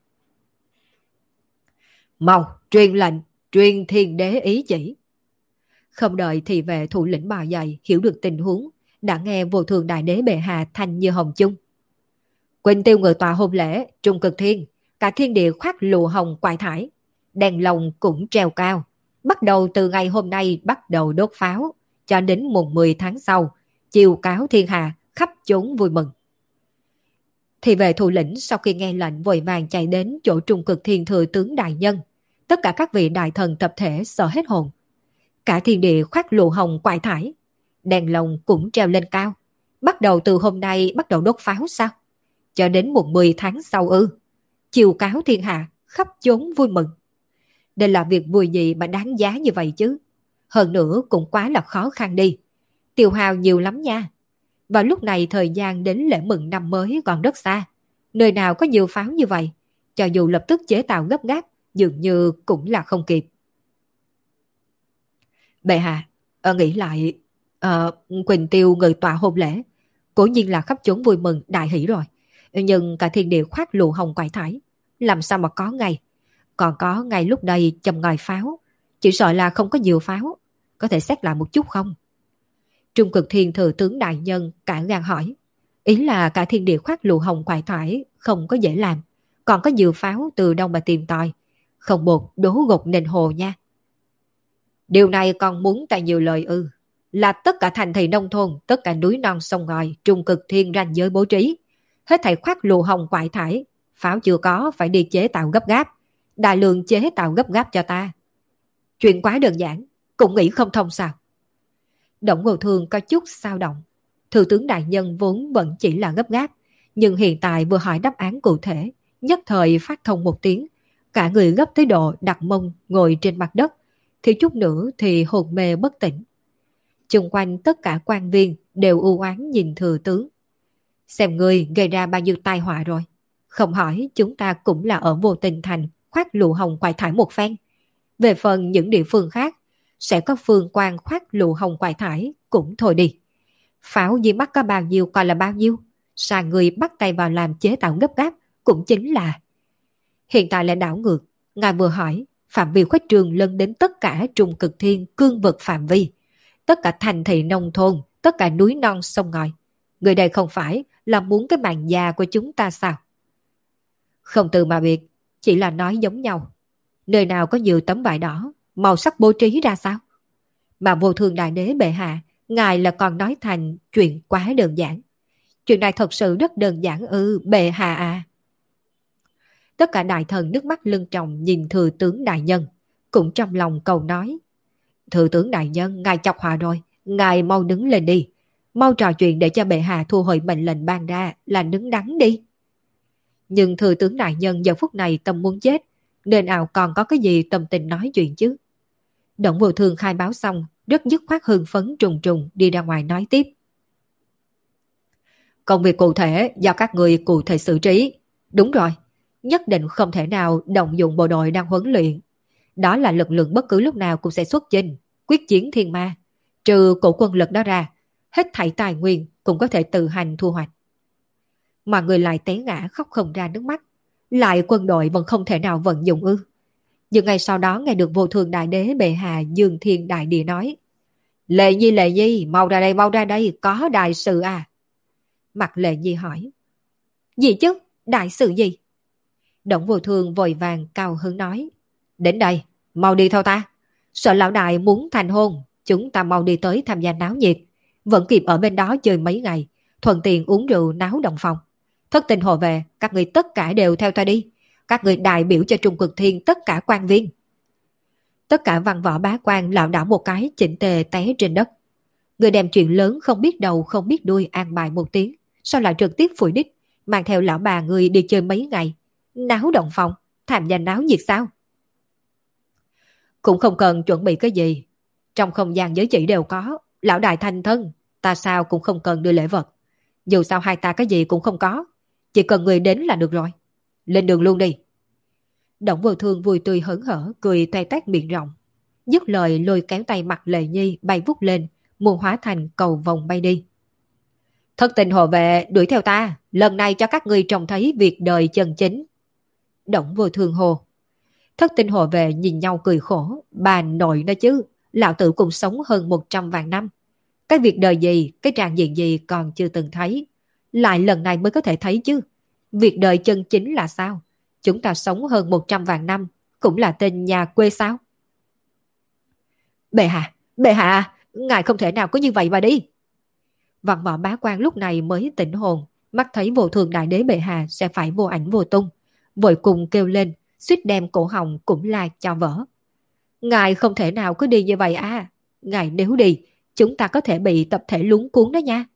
Mau, truyền lệnh, truyền thiên đế ý chỉ. Không đợi thị vệ thủ lĩnh bò dậy hiểu được tình huống, đã nghe Vô Thường đại đế bệ hạ thanh như hồng chung. Quỳnh Tiêu ngự tọa hôn lễ, trung cực thiên, cả thiên địa khoác lụa hồng quại thải. Đèn lồng cũng treo cao. Bắt đầu từ ngày hôm nay bắt đầu đốt pháo, cho đến mùng mười tháng sau, chiêu cáo thiên hạ, khắp chốn vui mừng. Thì về thủ lĩnh sau khi nghe lệnh vội vàng chạy đến chỗ trung cực thiên thừa tướng đại nhân. Tất cả các vị đại thần tập thể sợ hết hồn. Cả thiên địa khoác lụa hồng quại thải. Đèn lồng cũng treo lên cao. Bắt đầu từ hôm nay bắt đầu đốt pháo sao? Cho đến mùng mười tháng sau ư? Chiêu cáo thiên hạ, khắp chốn vui mừng. Đây là việc vui gì mà đáng giá như vậy chứ? Hơn nữa cũng quá là khó khăn đi. Tiêu hao nhiều lắm nha. Vào lúc này thời gian đến lễ mừng năm mới còn rất xa. Nơi nào có nhiều pháo như vậy? Cho dù lập tức chế tạo gấp gáp, dường như cũng là không kịp. Bệ hạ, ờ, nghĩ lại, ờ, Quỳnh Tiêu ngự tọa hôn lễ, cố nhiên là khắp chốn vui mừng đại hỷ rồi. Nhưng cả thiên địa khoác lụa hồng quải thải, làm sao mà có ngày? Còn có ngày lúc đây châm ngòi pháo, chỉ sợ là không có nhiều pháo. Có thể xét lại một chút không? Trung cực thiên thừa tướng đại nhân cả gan hỏi. Ý là cả thiên địa khoác lụa hồng quải thải không có dễ làm. Còn có nhiều pháo từ đâu mà tìm tòi. Không bột đố gục nền hồ nha. Điều này còn muốn ta nhiều lời ư? Là tất cả thành thị nông thôn, tất cả núi non sông ngòi, trung cực thiên ranh giới bố trí. Hết thảy khoác lụa hồng quải thải. Pháo chưa có phải đi chế tạo gấp gáp. Đại lượng chế tạo gấp gáp cho ta. Chuyện quá đơn giản, cũng nghĩ không thông sao? Động Ngô Thương có chút sao động. Thừa tướng đại nhân vốn vẫn chỉ là gấp gáp, nhưng hiện tại vừa hỏi đáp án cụ thể, nhất thời phát thông một tiếng, cả người gấp tới độ đặt mông ngồi trên mặt đất, thì chút nữa thì hồn mê bất tỉnh. Xung quanh tất cả quan viên đều u oán nhìn thừa tướng. Xem người gây ra bao nhiêu tai họa rồi. Không hỏi chúng ta cũng là ở Vô Tình Thành khoác lụa hồng quải thải một phen. Về phần những địa phương khác, sẽ có phương quan khoác lụa hồng quải thải cũng thôi đi. Pháo di mắt có bao nhiêu còn là bao nhiêu. Sao người bắt tay vào làm chế tạo gấp gáp cũng chính là. Hiện tại lại đảo ngược. Ngài vừa hỏi phạm vi khuếch trường lân đến tất cả trung cực thiên cương vực phạm vi. Tất cả thành thị nông thôn, tất cả núi non sông ngòi. Người đây không phải là muốn cái mạng già của chúng ta sao? Không từ mà biệt, chỉ là nói giống nhau. Nơi nào có nhiều tấm vải đỏ, màu sắc bố trí ra sao? Mà Vô Thường đại đế bệ hạ, ngài là còn nói thành chuyện quá đơn giản. Chuyện này thật sự rất đơn giản ư, bệ hạ à. Tất cả đại thần nước mắt lưng tròng nhìn thừa tướng đại nhân, cũng trong lòng cầu nói: Thừa tướng đại nhân, ngài chọc họa rồi, ngài mau đứng lên đi, mau trò chuyện để cho bệ hạ thu hồi mệnh lệnh ban ra là đứng đắn đi. Nhưng thừa tướng đại nhân giờ phút này tâm muốn chết, nên ảo còn có cái gì tâm tình nói chuyện chứ. Đổng Vô Thương khai báo xong, rất dứt khoát hưng phấn trùng trùng đi ra ngoài nói tiếp: Công việc cụ thể do các người cụ thể xử trí. Đúng rồi, nhất định không thể nào động dụng bộ đội đang huấn luyện. Đó là lực lượng bất cứ lúc nào cũng sẽ xuất chinh, quyết chiến thiên ma. Trừ cổ quân lực đó ra, hết thảy tài nguyên cũng có thể tự hành thu hoạch. Mà người lại té ngã khóc không ra nước mắt. Lại quân đội vẫn không thể nào vận dụng ư? Nhưng ngày sau đó nghe được Vô Thường đại đế bệ hạ Dương Thiên đại địa nói: Lệ Nhi, Lệ Nhi, mau ra đây, mau ra đây, có đại sự à? Mặt Lệ Nhi hỏi: Gì chứ, đại sự gì? Đổng Vô Thương vội vàng cao hứng nói: Đến đây, mau đi theo ta. Sợ lão đại muốn thành hôn, chúng ta mau đi tới tham gia náo nhiệt, vẫn kịp ở bên đó chơi mấy ngày, thuận tiện uống rượu náo động phòng. Thất tình hộ về, các người tất cả đều theo ta đi. Các người đại biểu cho Trung Cực Thiên tất cả quan viên. Tất cả văn võ bá quan lảo đảo một cái chỉnh tề té trên đất. Người đem chuyện lớn không biết đầu không biết đuôi an bài một tiếng, sao lại trực tiếp phủi đích, mang theo lão bà người đi chơi mấy ngày, náo động phòng, tham gia náo nhiệt sao? Cũng không cần chuẩn bị cái gì, trong không gian giới chỉ đều có. Lão đại thành thân, ta sao cũng không cần đưa lễ vật. Dù sao hai ta cái gì cũng không có, chỉ cần người đến là được rồi. Lên đường luôn đi. Đổng Vô Thương vui tươi hớn hở cười toe toét miệng rộng, dứt lời lôi kéo tay Mặt Lệ Nhi bay vút lên, muốn hóa thành cầu vồng bay đi. Thất tình hộ vệ đuổi theo ta, lần này cho các ngươi trông thấy việc đời chân chính. Đổng Vô Thương hồ. Thất tình hộ vệ nhìn nhau cười khổ, bà nội đó chứ, lão tử cũng sống hơn một trăm vạn năm. Cái việc đời gì, cái tràng diện gì còn chưa từng thấy, lại lần này mới có thể thấy chứ. Việc đời chân chính là sao? Chúng ta sống hơn một trăm vạn năm, cũng là tên nhà quê sao? Bệ hạ, bệ hạ, ngài không thể nào có như vậy mà đi. Văn võ bá quan lúc này mới tỉnh hồn, mắt thấy Vô Thường đại đế bệ hạ sẽ phải vô ảnh vô tung, vội cùng kêu lên, suýt đem cổ họng cũng là cho vỡ. Ngài không thể nào cứ đi như vậy à? Ngài nếu đi, chúng ta có thể bị tập thể luống cuốn đó nha.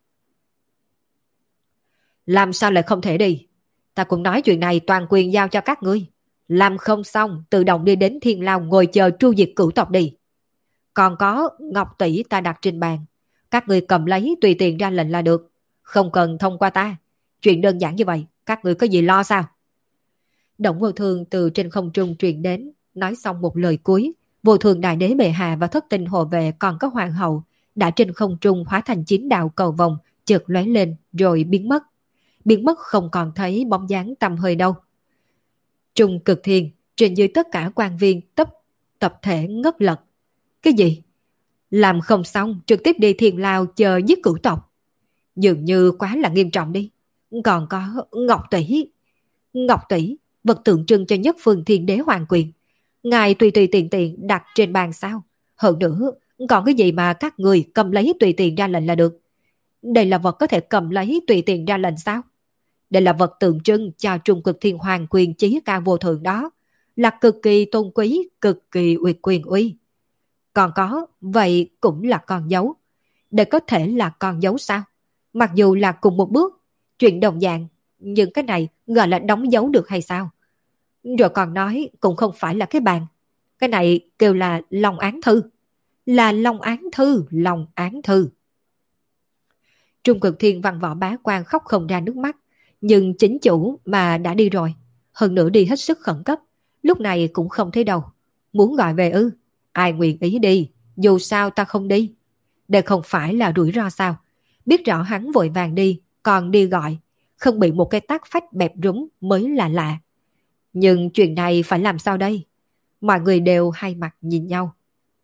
Làm sao lại không thể đi? Ta cũng nói chuyện này toàn quyền giao cho các ngươi. Làm không xong, tự động đi đến Thiên Lao ngồi chờ tru diệt cửu tộc đi. Còn có ngọc tỷ ta đặt trên bàn, các ngươi cầm lấy tùy tiện ra lệnh là được, không cần thông qua ta. Chuyện đơn giản như vậy, các ngươi có gì lo sao? Đổng Vô Thường từ trên không trung truyền đến, nói xong một lời cuối, Vô Thường đại đế bệ hạ và thất tình hộ vệ còn có hoàng hậu đã trên không trung hóa thành chín đạo cầu vồng, chợt lóe lên rồi biến mất. Biến mất không còn thấy bóng dáng tăm hơi đâu. Trung Cực Thiên, trên dưới tất cả quan viên tập tập thể ngất lật. Cái gì? Làm không xong trực tiếp đi Thiên Lao chờ giết cửu tộc. Dường như quá là nghiêm trọng đi. Còn có Ngọc Tỷ. Ngọc Tỷ, vật tượng trưng cho nhất phương thiên đế hoàng quyền. Ngài tùy tùy tiện tiện đặt trên bàn sao? Hơn nữa, còn cái gì mà các người cầm lấy tùy tiện ra lệnh là được? Đây là vật có thể cầm lấy tùy tiện ra lệnh sao? Đây là vật tượng trưng cho Trung Cực Thiên hoàng quyền chí cao vô thượng đó. Là cực kỳ tôn quý, cực kỳ uy quyền uy. Còn có, vậy cũng là con dấu. Đây có thể là con dấu sao? Mặc dù là cùng một bước, chuyện đồng dạng, nhưng cái này gọi là đóng dấu được hay sao? Rồi còn nói cũng không phải là cái bàn. Cái này kêu là Long Án Thư. Là Long Án Thư, Long Án Thư. Trung Cực Thiên văn võ bá quan khóc không ra nước mắt. Nhưng chính chủ mà đã đi rồi. Hơn nữa đi hết sức khẩn cấp. Lúc này cũng không thấy đâu. Muốn gọi về ư? Ai nguyện ý đi, dù sao ta không đi. Đây không phải là rủi ro sao? Biết rõ hắn vội vàng đi, còn đi gọi, không bị một cái tát phách bẹp rúng mới là lạ. Nhưng chuyện này phải làm sao đây? Mọi người đều hai mặt nhìn nhau.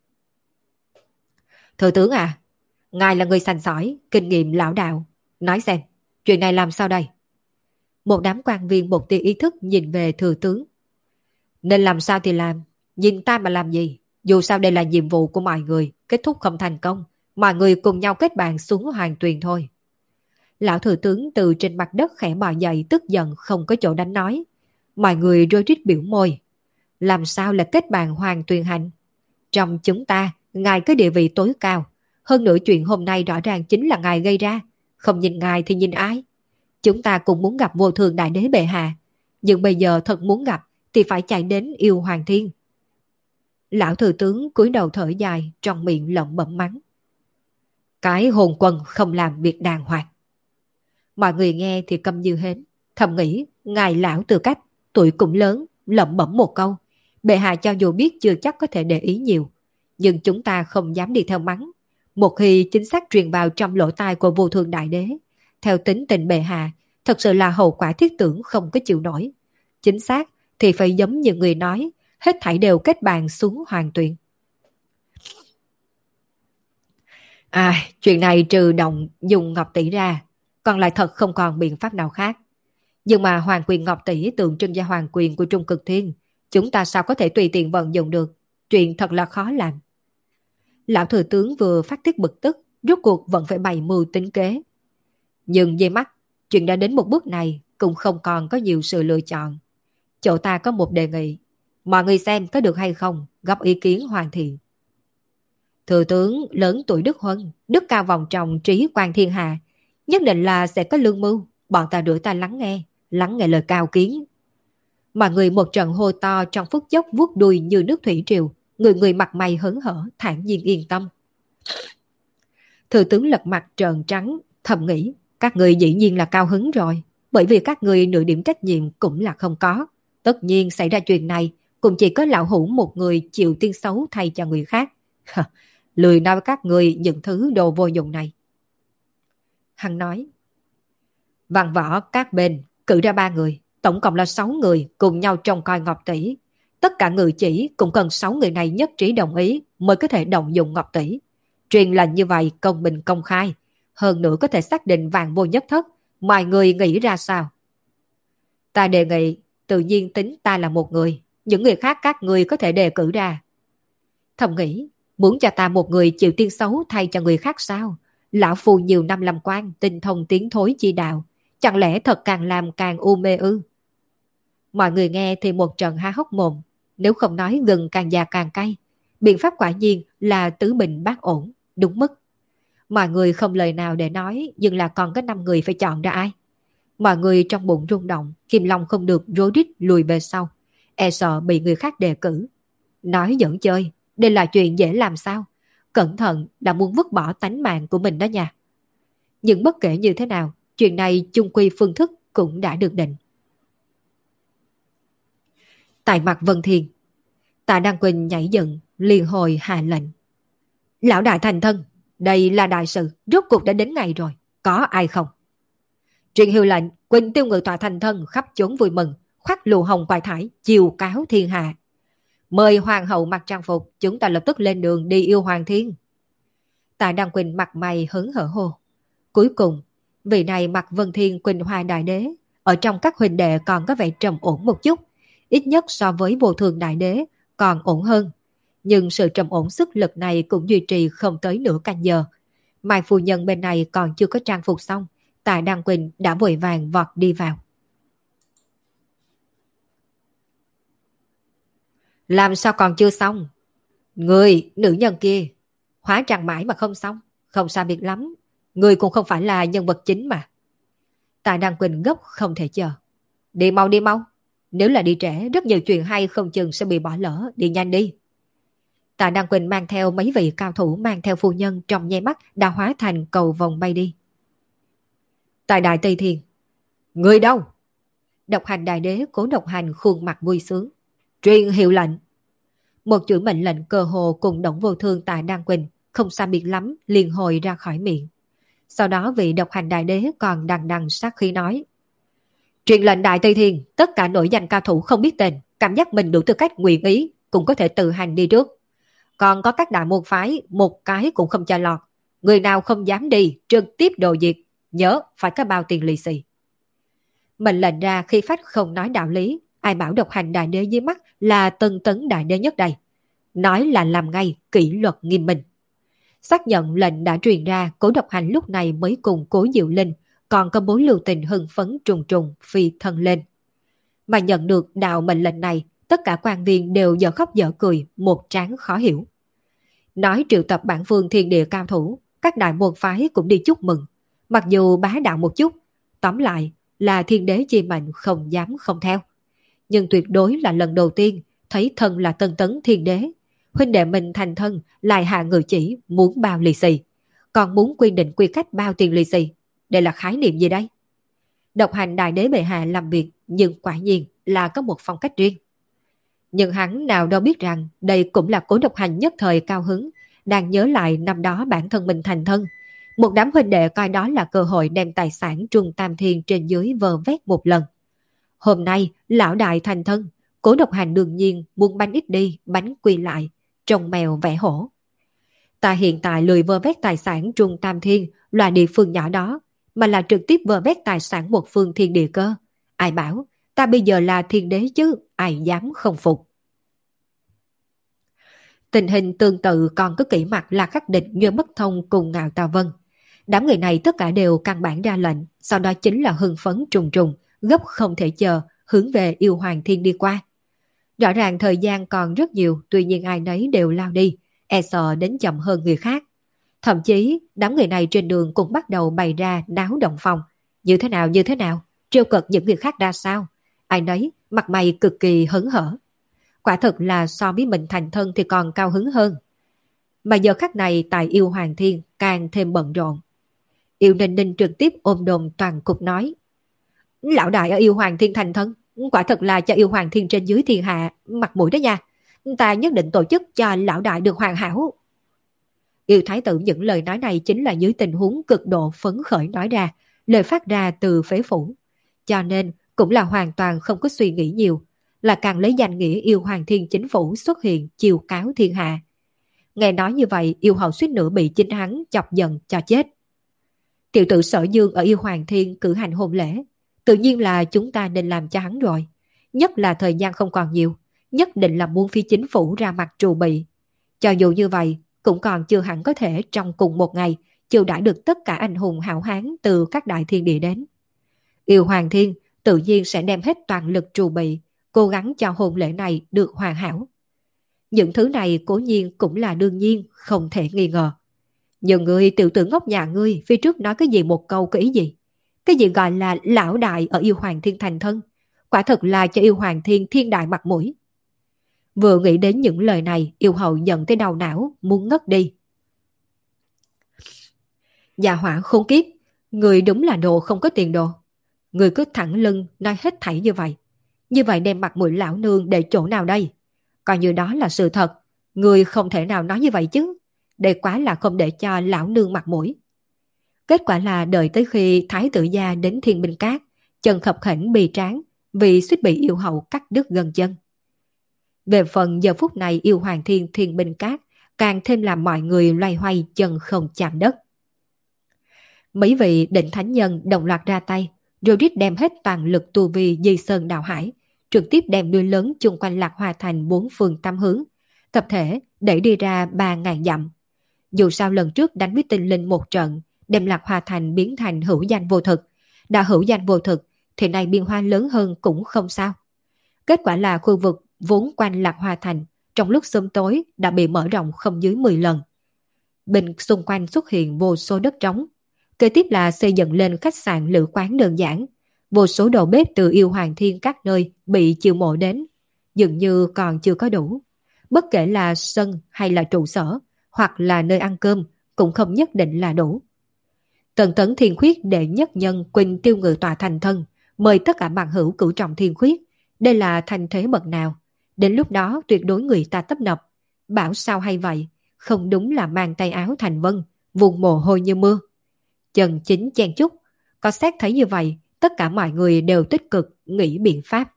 Thừa tướng à, ngài là người sành sỏi, kinh nghiệm lão đạo. Nói xem, chuyện này làm sao đây? Một đám quan viên một tia ý thức nhìn về thừa tướng. Nên làm sao thì làm, nhìn ta mà làm gì? Dù sao đây là nhiệm vụ của mọi người, kết thúc không thành công, mọi người cùng nhau kết bạn xuống hoàng tuyền thôi. Lão thừa tướng từ trên mặt đất khẽ bò dậy tức giận không có chỗ đánh nói. Mọi người rối rít biểu môi. Làm sao là kết bạn Hoàng Tuyền Hạnh? Trong chúng ta, ngài có địa vị tối cao. Hơn nữa chuyện hôm nay rõ ràng chính là ngài gây ra. Không nhìn ngài thì nhìn ai? Chúng ta cũng muốn gặp vô thường đại đế bệ hạ. Nhưng bây giờ thật muốn gặp thì phải chạy đến yêu Hoàng Thiên. Lão thừa tướng cúi đầu thở dài, trong miệng lẩm bẩm mắng. Cái hồn quân không làm việc đàng hoàng. Mọi người nghe thì câm như hến, thầm nghĩ ngài lão Tư Cách, tuổi cũng lớn, lẩm bẩm một câu. Bệ hạ cho dù biết chưa chắc có thể để ý nhiều, nhưng chúng ta không dám đi theo mắng. Một khi chính xác truyền vào trong lỗ tai của vô thường đại đế, theo tính tình bệ hạ, thật sự là hậu quả thiết tưởng không có chịu nổi. Chính xác thì phải giống như người nói, hết thảy đều kết bàn xuống hoàng tuyền. À, chuyện này trừ động dùng ngọc tỷ ra, còn lại thật không còn biện pháp nào khác. Nhưng mà hoàng quyền ngọc tỷ tượng trưng cho hoàng quyền của Trung Cực Thiên, chúng ta sao có thể tùy tiện vận dụng được, chuyện thật là khó làm. Lão thừa tướng vừa phát tiết bực tức, rốt cuộc vẫn phải bày mưu tính kế. Nhưng dây mắt, chuyện đã đến một bước này cũng không còn có nhiều sự lựa chọn. Chỗ ta có một đề nghị, mọi người xem có được hay không, góp ý kiến hoàn thiện. Thừa tướng lớn tuổi đức huân, đức cao vòng trọng trí quan thiên hạ, nhất định là sẽ có lương mưu, bọn ta rửa ta lắng nghe, lắng nghe lời cao kiến. Mọi người một trận hô to trong phút chốc vuốt đuôi như nước thủy triều, người người mặt mày hớn hở, thản nhiên yên tâm. Thừa tướng lật mặt trợn trắng, thầm nghĩ, các người dĩ nhiên là cao hứng rồi, bởi vì các người nửa điểm trách nhiệm cũng là không có. Tất nhiên xảy ra chuyện này, cũng chỉ có lão hủ một người chịu tiên xấu thay cho người khác. Lười nói các người những thứ đồ vô dụng này. Hắn nói, văn võ các bên cử ra ba người, tổng cộng là sáu người cùng nhau trông coi ngọc tỷ. Tất cả người chỉ cũng cần sáu người này nhất trí đồng ý mới có thể động dụng ngọc tỷ. Truyền lệnh như vậy công bình công khai, hơn nữa có thể xác định vạn vô nhất thất. Mọi người nghĩ ra sao? Ta đề nghị, tự nhiên tính ta là một người, những người khác các người có thể đề cử ra. Thầm nghĩ, muốn cho ta một người chịu tiên xấu thay cho người khác sao? Lão phu nhiều năm làm quan, tinh thông tiến thối chi đạo, chẳng lẽ thật càng làm càng u mê ư? Mọi người nghe thì một trận há hốc mồm, nếu không nói gừng càng già càng cay. Biện pháp quả nhiên là tứ bình bát ổn, đúng mức. Mọi người không lời nào để nói, nhưng là còn có năm người phải chọn ra ai. Mọi người trong bụng rung động, Kim Long không được rối rít lùi về sau, e sợ bị người khác đề cử. Nói giỡn chơi, đây là chuyện dễ làm sao? Cẩn thận là muốn vứt bỏ tánh mạng của mình đó nha. Nhưng bất kể như thế nào, chuyện này chung quy phương thức cũng đã được định. Tại mặt Vân Thiên, Tạ Đăng Quỳnh nhảy dựng, liền hồi hạ lệnh. Lão đại thành thân, đây là đại sự, rốt cuộc đã đến ngày rồi, có ai không? Truyền hiệu lệnh, Quỳnh Tiêu Ngự tọa thành thân khắp chốn vui mừng, khoác lụa hồng quải thải, chiều cáo thiên hạ. Mời hoàng hậu mặc trang phục, chúng ta lập tức lên đường đi yêu Hoàng Thiên. Tạ Đăng Quỳnh mặt mày hớn hở hô. Cuối cùng, vị này mặc Vân Thiên Quỳnh Hoa đại đế, ở trong các huynh đệ còn có vẻ trầm ổn một chút, ít nhất so với vô thường đại đế còn ổn hơn. Nhưng sự trầm ổn sức lực này cũng duy trì không tới nửa canh giờ. Mai phu nhân bên này còn chưa có trang phục xong, Tạ Đăng Quỳnh đã vội vàng vọt đi vào. Làm sao còn chưa xong? Người, nữ nhân kia, hóa trang mãi mà không xong, không sao biệt lắm. Người cũng không phải là nhân vật chính mà. Tạ Đăng Quỳnh gấp không thể chờ. Đi mau đi mau. Nếu là đi trễ, rất nhiều chuyện hay không chừng sẽ bị bỏ lỡ, đi nhanh đi. Tạ Đăng Quỳnh mang theo mấy vị cao thủ mang theo phu nhân trong nháy mắt đã hóa thành cầu vòng bay đi. Tại Đại Tây Thiên, người đâu? Độc hành đại đế cố độc hành khuôn mặt vui sướng. Truyền hiệu lệnh. Một chuỗi mệnh lệnh cơ hồ cùng động vô thương Tạ Đăng Quỳnh không xa biệt lắm liền hồi ra khỏi miệng. Sau đó vị độc hành đại đế còn đằng đằng sát khí nói. Truyền lệnh Đại Tây Thiên, tất cả nổi danh cao thủ không biết tên, cảm giác mình đủ tư cách nguyện ý, cũng có thể tự hành đi trước. Còn có các đại môn phái, một cái cũng không cho lọt. Người nào không dám đi, trực tiếp đồ diệt. Nhớ, phải có bao tiền lì xì. Mệnh lệnh ra khi phách không nói đạo lý, ai bảo độc hành đại đế dưới mắt là tân tấn đại đế nhất đây. Nói là làm ngay, kỷ luật nghiêm minh. Xác nhận lệnh đã truyền ra, Cố độc hành lúc này mới cùng Cố Diệu Linh, còn có bối lưu tình hưng phấn trùng trùng phi thân lên. Mà nhận được đạo mệnh lệnh này, tất cả quan viên đều dở khóc dở cười, một tráng khó hiểu. Nói triệu tập bản phương thiên địa cao thủ, các đại môn phái cũng đi chúc mừng. Mặc dù bá đạo một chút, tóm lại là thiên đế chi mệnh không dám không theo. Nhưng tuyệt đối là lần đầu tiên thấy thân là tân tấn thiên đế. Huynh đệ mình thành thân lại hạ người chỉ muốn bao lì xì. Còn muốn quy định quy cách bao tiền lì xì. Đây là khái niệm gì đây? Độc hành đại đế bệ hạ làm việc, nhưng quả nhiên là có một phong cách riêng. Nhưng hắn nào đâu biết rằng đây cũng là Cố Độc Hành nhất thời cao hứng, đang nhớ lại năm đó bản thân mình thành thân. Một đám huynh đệ coi đó là cơ hội đem tài sản Trung Tam Thiên trên dưới vơ vét một lần. Hôm nay, lão đại thành thân, Cố Độc Hành đương nhiên muốn bánh ít đi, bánh quy lại, trồng mèo vẽ hổ. Ta hiện tại lười vơ vét tài sản Trung Tam Thiên là địa phương nhỏ đó, mà là trực tiếp vơ vét tài sản một phương thiên địa cơ. Ai bảo, ta bây giờ là thiên đế chứ, ai dám không phục. Tình hình tương tự còn có kỹ mặt là khắc địch như bất thông cùng Ngạo Tà Vân. Đám người này tất cả đều căn bản ra lệnh, sau đó chính là hưng phấn trùng trùng, gấp không thể chờ, hướng về yêu hoàng thiên đi qua. Rõ ràng thời gian còn rất nhiều, tuy nhiên ai nấy đều lao đi, e sợ đến chậm hơn người khác. Thậm chí, đám người này trên đường cũng bắt đầu bày ra náo động phòng. Như thế nào, như thế nào? Trêu cợt những người khác ra sao? Ai nấy, mặt mày cực kỳ hớn hở. Quả thực là so với mình thành thân thì còn cao hứng hơn. Mà giờ khắc này tại yêu hoàng thiên càng thêm bận rộn. Yêu Ninh Ninh trực tiếp ôm đồm toàn cục nói: Lão đại ở yêu hoàng thiên thành thân, quả thật là cho yêu hoàng thiên trên dưới thiên hạ mặt mũi đó nha. Ta nhất định tổ chức cho lão đại được hoàn hảo. Yêu thái tử những lời nói này chính là dưới tình huống cực độ phấn khởi nói ra, lời phát ra từ phế phủ. Cho nên cũng là hoàn toàn không có suy nghĩ nhiều, là càng lấy danh nghĩa yêu hoàng thiên chính phủ xuất hiện chiêu cáo thiên hạ. Nghe nói như vậy, yêu hậu suýt nữa bị chính hắn chọc giận cho chết. Tiểu tử Sở Dương ở yêu hoàng thiên cử hành hôn lễ, tự nhiên là chúng ta nên làm cho hắn rồi. Nhất là thời gian không còn nhiều, nhất định là muốn phi chính phủ ra mặt trù bị. Cho dù như vậy, cũng còn chưa hẳn có thể trong cùng một ngày chiêu đãi được tất cả anh hùng hảo hán từ các đại thiên địa đến. Yêu hoàng thiên tự nhiên sẽ đem hết toàn lực trù bị, cố gắng cho hôn lễ này được hoàn hảo. Những thứ này cố nhiên cũng là đương nhiên, không thể nghi ngờ. Nhưng người tiểu tử ngốc nhà ngươi phía trước nói cái gì một câu có ý gì? Cái gì gọi là lão đại ở yêu hoàng thiên thành thân? Quả thật là cho yêu hoàng thiên thiên đại mặt mũi. Vừa nghĩ đến những lời này, yêu hậu giận tới đầu não, muốn ngất đi. Dạ hỏa khốn kiếp, người đúng là đồ không có tiền đồ. Người cứ thẳng lưng nói hết thảy như vậy. Như vậy đem mặt mũi lão nương để chỗ nào đây? Coi như đó là sự thật, người không thể nào nói như vậy chứ. Đây quá là không để cho lão nương mặt mũi. Kết quả là đợi tới khi thái tử gia đến Thiên Binh Cát, chân khập khểnh bì tráng vì suýt bị yêu hậu cắt đứt gần chân. Về phần giờ phút này yêu hoàng thiên Thiên Binh Cát càng thêm làm mọi người loay hoay chân không chạm đất. Mấy vị định thánh nhân đồng loạt ra tay, rồi rít đem hết toàn lực tu vi di sơn đào hải, trực tiếp đem núi lớn chung quanh Lạc Hoa Thành bốn phương tám hướng, tập thể đẩy đi ra ba ngàn dặm. Dù sao lần trước đánh với tinh linh một trận, đem Lạc Hoa Thành biến thành hữu danh vô thực, đã hữu danh vô thực thì nay biên hoa lớn hơn cũng không sao. Kết quả là khu vực vốn quanh Lạc Hoa Thành trong lúc sớm tối đã bị mở rộng không dưới mười lần. Bên xung quanh xuất hiện vô số đất trống. Kế tiếp là xây dựng lên khách sạn lữ quán đơn giản. Vô số đầu bếp từ yêu hoàng thiên các nơi bị chiêu mộ đến, dường như còn chưa có đủ. Bất kể là sân hay là trụ sở, hoặc là nơi ăn cơm, cũng không nhất định là đủ. Tần tấn thiên khuyết đệ nhất nhân Quỳnh Tiêu Ngự tọa thành thân, mời tất cả bằng hữu cửu trọng thiên khuyết. Đây là thành thế bậc nào? Đến lúc đó tuyệt đối người ta tấp nập. Bảo sao hay vậy? Không đúng là mang tay áo thành vân, vùng mồ hôi như mưa. Chân chính chen chúc. Có xét thấy như vậy, tất cả mọi người đều tích cực nghĩ biện pháp.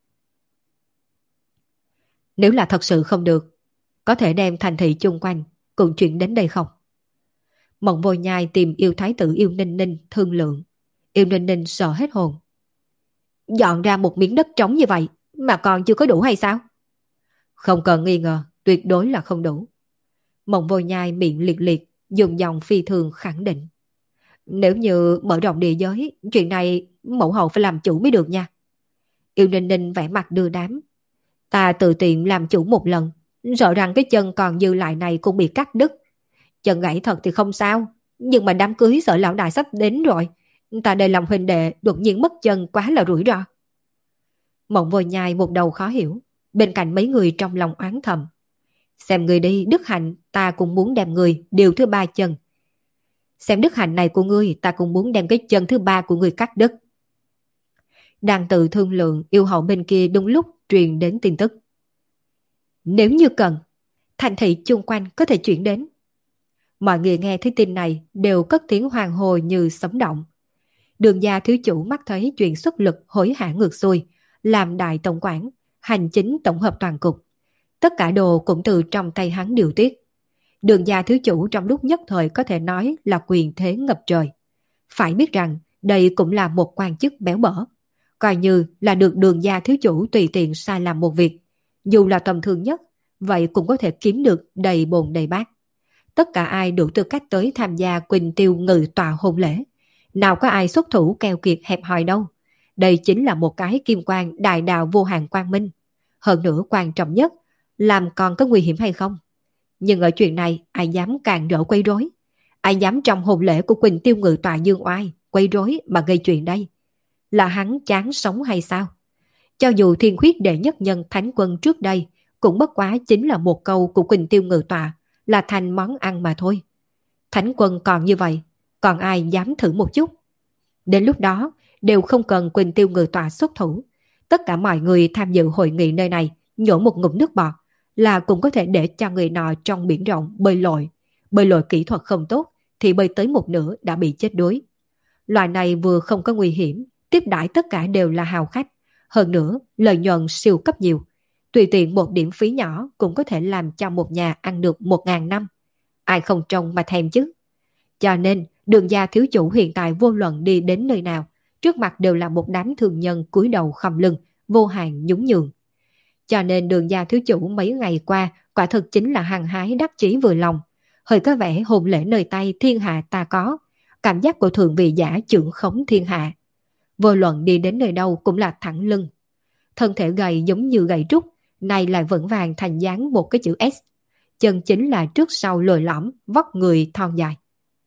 Nếu là thật sự không được, có thể đem thành thị chung quanh cùng chuyển đến đây không? Mộng Vô Nhai tìm yêu thái tử Yêu Ninh Ninh thương lượng. Yêu Ninh Ninh sợ hết hồn. Dọn ra một miếng đất trống như vậy mà còn chưa có đủ hay sao? Không cần nghi ngờ, tuyệt đối là không đủ. Mộng Vô Nhai miệng liệt liệt, dùng giọng phi thường khẳng định. Nếu như mở rộng địa giới, chuyện này mẫu hậu phải làm chủ mới được nha. Yêu Ninh Ninh vẻ mặt đưa đám. Ta tự tiện làm chủ một lần, sợ rằng cái chân còn dư lại này cũng bị cắt đứt. Chân gãy thật thì không sao, nhưng mà đám cưới sợ lão đại sắp đến rồi. Ta đây làm huynh đệ đột nhiên mất chân quá là rủi ro. Mộng Vô Nhai một đầu khó hiểu, bên cạnh mấy người trong lòng oán thầm. Xem người đi, đức hạnh, ta cũng muốn đem người điều thứ ba chân. Xem đức hạnh này của ngươi, ta cũng muốn đem cái chân thứ ba của ngươi cắt đứt. Đang tự thương lượng, yêu hậu bên kia đúng lúc truyền đến tin tức. Nếu như cần, thành thị chung quanh có thể chuyển đến. Mọi người nghe thấy tin này đều cất tiếng hoàng hồ như sấm động. Đường gia thiếu chủ mắt thấy chuyện xuất lực hối hả ngược xuôi, làm đại tổng quản, hành chính tổng hợp toàn cục. Tất cả đồ cũng từ trong tay hắn điều tiết. Đường gia thiếu chủ trong lúc nhất thời có thể nói là quyền thế ngập trời. Phải biết rằng đây cũng là một quan chức béo bở. Coi như là được đường gia thiếu chủ tùy tiện sai làm một việc. Dù là tầm thường nhất, vậy cũng có thể kiếm được đầy bồn đầy bát. Tất cả ai đủ tư cách tới tham gia Quỳnh Tiêu ngự tọa hôn lễ. Nào có ai xuất thủ keo kiệt hẹp hòi đâu. Đây chính là một cái kim quang đại đạo vô hạn quang minh. Hơn nữa quan trọng nhất, làm còn có nguy hiểm hay không? Nhưng ở chuyện này, ai dám càng rỡ quấy rối? Ai dám trong hôn lễ của Quỳnh Tiêu ngự tọa dương oai, quấy rối mà gây chuyện đây? Là hắn chán sống hay sao? Cho dù thiên khuyết đệ nhất nhân thánh quân trước đây, cũng bất quá chính là một câu của Quỳnh Tiêu ngự tọa, là thành món ăn mà thôi. Thánh quân còn như vậy, còn ai dám thử một chút? Đến lúc đó, đều không cần Quỳnh Tiêu ngự tọa xuất thủ. Tất cả mọi người tham dự hội nghị nơi này, nhổ một ngụm nước bọt, là cũng có thể để cho người nọ trong biển rộng bơi lội. Bơi lội kỹ thuật không tốt, thì bơi tới một nửa đã bị chết đuối. Loại này vừa không có nguy hiểm, tiếp đãi tất cả đều là hào khách. Hơn nữa, lợi nhuận siêu cấp nhiều. Tùy tiện một điểm phí nhỏ cũng có thể làm cho một nhà ăn được một ngàn năm. Ai không trông mà thèm chứ. Cho nên, đường gia thiếu chủ hiện tại vô luận đi đến nơi nào, trước mặt đều là một đám thương nhân cúi đầu khom lưng, vô hạn nhún nhường. Cho nên đường gia thiếu chủ mấy ngày qua quả thực chính là hăng hái đắc chí vừa lòng. Hơi có vẻ hôn lễ nơi tay thiên hạ ta có, cảm giác của thượng vị giả trưởng khống thiên hạ. Vô luận đi đến nơi đâu cũng là thẳng lưng. Thân thể gầy giống như gậy trúc, này lại vững vàng thành dáng một cái chữ S. Chân chính là trước sau lồi lõm, vóc người thon dài.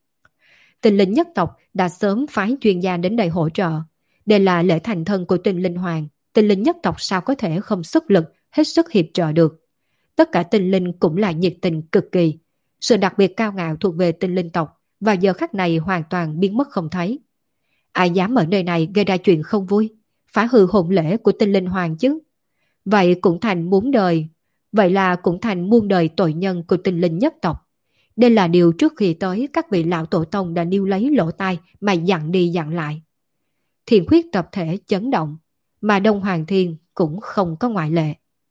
Tinh linh nhất tộc đã sớm phái chuyên gia đến đây hỗ trợ. Đây là lễ thành thân của tinh linh hoàng. Tinh linh nhất tộc sao có thể không xuất lực, hết sức hiệp trợ được. Tất cả tinh linh cũng là nhiệt tình cực kỳ. Sự đặc biệt cao ngạo thuộc về tinh linh tộc và giờ khắc này hoàn toàn biến mất không thấy. Ai dám ở nơi này gây ra chuyện không vui, phá hư hôn lễ của tinh linh hoàng chứ? Vậy cũng thành muôn đời, vậy là cũng thành muôn đời tội nhân của tinh linh nhất tộc. Đây là điều trước khi tới các vị lão tổ tông đã níu lấy lỗ tai mà dặn đi dặn lại. Thiên khuyết tập thể chấn động, mà Đông Hoàng Thiên cũng không có ngoại lệ.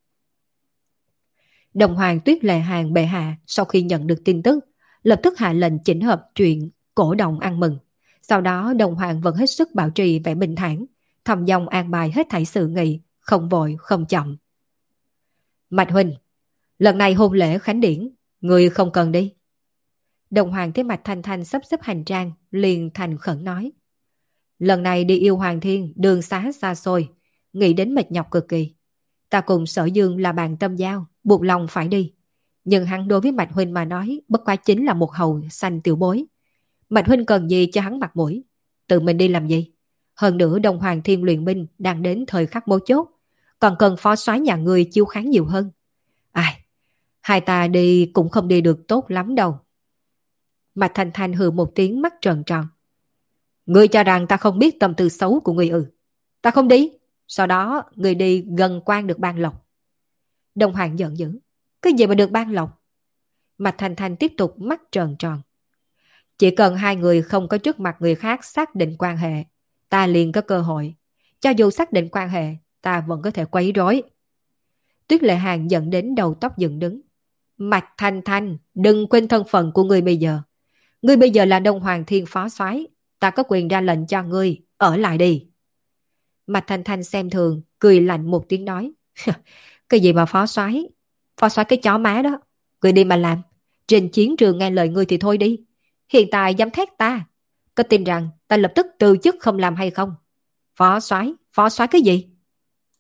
Đông Hoàng Tuyết Lệ Hàng bệ hạ sau khi nhận được tin tức, lập tức hạ lệnh chỉnh hợp chuyện cổ động ăn mừng. Sau đó Đông Hoàng vẫn hết sức bảo trì vẻ bình thản, thầm dòng an bài hết thảy sự nghị, không vội không chậm. Mạch huynh, lần này hôn lễ khánh điển, người không cần đi. Đông Hoàng thấy Mạch Thanh Thanh sắp xếp hành trang, liền thành khẩn nói. Lần này đi Yêu Hoàng Thiên, đường xá xa xôi, nghĩ đến mệt nhọc cực kỳ. Ta cùng Sở Dương là bạn tâm giao, buộc lòng phải đi. Nhưng hắn đối với Mạch huynh mà nói, bất quá chính là một hầu xanh tiểu bối. Mạch huynh cần gì cho hắn mặt mũi? Tự mình đi làm gì? Hơn nữa Đông Hoàng Thiên luyện binh đang đến thời khắc mấu chốt, còn cần phó soái nhà người chiêu kháng nhiều hơn. Ai, hai ta đi cũng không đi được tốt lắm đâu. Mạch Thanh Thanh hừ một tiếng, mắt tròn tròn. Ngươi cho rằng ta không biết tâm tư xấu của ngươi ư? Ta không đi, sau đó ngươi đi gần quan được ban lộc. Đông Hoàng giận dữ. Cái gì mà được ban lộc? Mạch Thanh Thanh tiếp tục mắt tròn tròn. Chỉ cần hai người không có trước mặt người khác xác định quan hệ, ta liền có cơ hội. Cho dù xác định quan hệ, ta vẫn có thể quấy rối. Tuyết Lệ Hàng giận đến đầu tóc dựng đứng. Mạch Thanh Thanh, đừng quên thân phận của ngươi bây giờ. Ngươi bây giờ là Đông Hoàng Thiên phó soái, ta có quyền ra lệnh cho ngươi, ở lại đi. Mạch Thanh Thanh xem thường, cười lạnh một tiếng nói. Cái gì mà phó soái? Phó soái cái chó má đó. Ngươi đi mà làm. Trên chiến trường nghe lời ngươi thì thôi đi. Hiện tại dám thét ta. Có tin rằng ta lập tức từ chức không làm hay không? Phó soái, phó soái cái gì?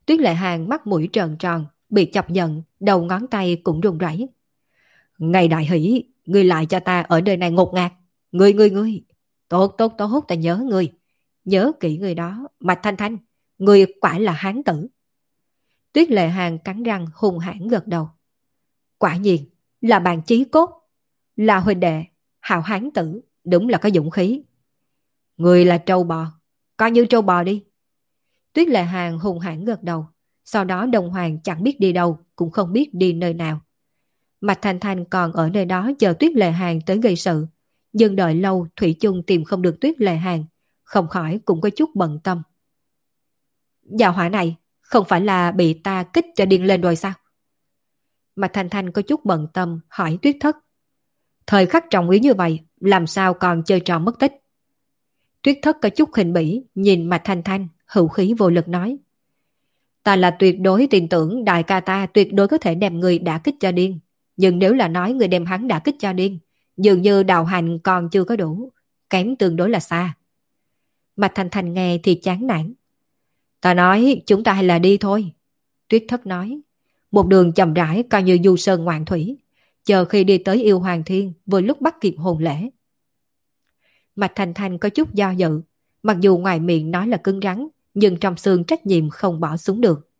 Tuyết Lệ Hàng mắt mũi tròn tròn, bị chọc giận, đầu ngón tay cũng run rẩy. Ngày đại hỷ, ngươi lại cho ta ở nơi này ngột ngạt. Ngươi ngươi ngươi, tốt tốt tốt, ta nhớ ngươi. Nhớ kỹ người đó, Mạch Thanh Thanh, ngươi quả là hán tử. Tuyết Lệ Hàng cắn răng hung hãn gật đầu. Quả nhiên, là bạn chí cốt, là huynh đệ, hào hán tử, đúng là có dũng khí. Ngươi là trâu bò, coi như trâu bò đi. Tuyết Lệ Hàng hung hãn gật đầu, sau đó Đồng Hoàng chẳng biết đi đâu, cũng không biết đi nơi nào. Mạch Thanh Thanh còn ở nơi đó chờ Tuyết Lệ Hàng tới gây sự, nhưng đợi lâu thủy chung tìm không được Tuyết Lệ Hàng, không khỏi cũng có chút bận tâm. Gia hỏa này không phải là bị ta kích cho điên lên rồi sao? Mạch Thanh Thanh có chút bận tâm hỏi Tuyết Thất. Thời khắc trọng yếu như vậy, làm sao còn chơi trò mất tích? Tuyết Thất có chút khinh bỉ nhìn Mạch Thanh Thanh, hữu khí vô lực nói. Ta là tuyệt đối tin tưởng đại ca ta tuyệt đối có thể đem người đã kích cho điên. Nhưng nếu là nói người đem hắn đã kích cho điên, dường như đạo hành còn chưa có đủ, kém tương đối là xa. Mạch Thanh Thanh nghe thì chán nản. Ta nói chúng ta hay là đi thôi. Tuyết Thất nói. Một đường chậm rãi coi như du sơn ngoạn thủy, chờ khi đi tới Yêu Hoàng Thiên vừa lúc bắt kịp hôn lễ. Mạch Thanh Thanh có chút do dự, mặc dù ngoài miệng nói là cứng rắn, nhưng trong xương trách nhiệm không bỏ xuống được.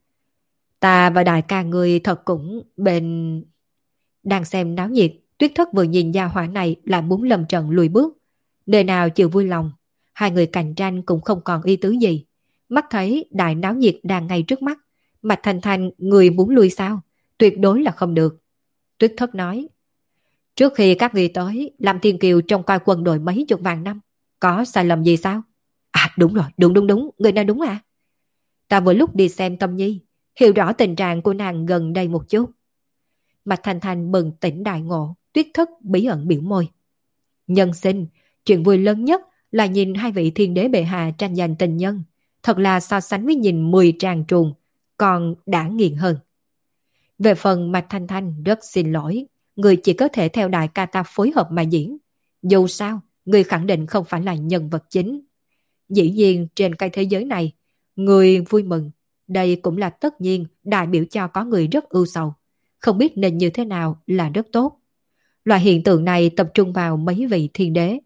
Ta và đại ca người thật cũng bên... Đang xem náo nhiệt, Tuyết Thất vừa nhìn gia hỏa này lại muốn lâm trận lùi bước. Nơi nào chịu vui lòng, hai người cạnh tranh cũng không còn ý tứ gì. Mắt thấy đại náo nhiệt đang ngay trước mắt, Mạch Thanh Thanh người muốn lui sao? Tuyệt đối là không được. Tuyết Thất nói, trước khi các vị tới, làm Thiên Kiều trông coi quân đội mấy chục vạn năm, có sai lầm gì sao? À đúng rồi, đúng đúng đúng, người nói đúng à? Ta vừa lúc đi xem Tâm Nhi, hiểu rõ tình trạng của nàng gần đây một chút. Mạch Thanh Thanh bừng tỉnh đại ngộ, Tuyết Thất bí ẩn biểu môi. Nhân sinh, chuyện vui lớn nhất là nhìn hai vị thiên đế bệ hạ tranh giành tình nhân. Thật là so sánh với nhìn mười tràng truồng, còn đã nghiền hơn. Về phần Mạch Thanh Thanh rất xin lỗi, người chỉ có thể theo đại ca ta phối hợp mà diễn. Dù sao, người khẳng định không phải là nhân vật chính. Dĩ nhiên trên cái thế giới này, người vui mừng, đây cũng là tất nhiên đại biểu cho có người rất ưu sầu. Không biết nên như thế nào là rất tốt. Loại hiện tượng này tập trung vào mấy vị thiên đế.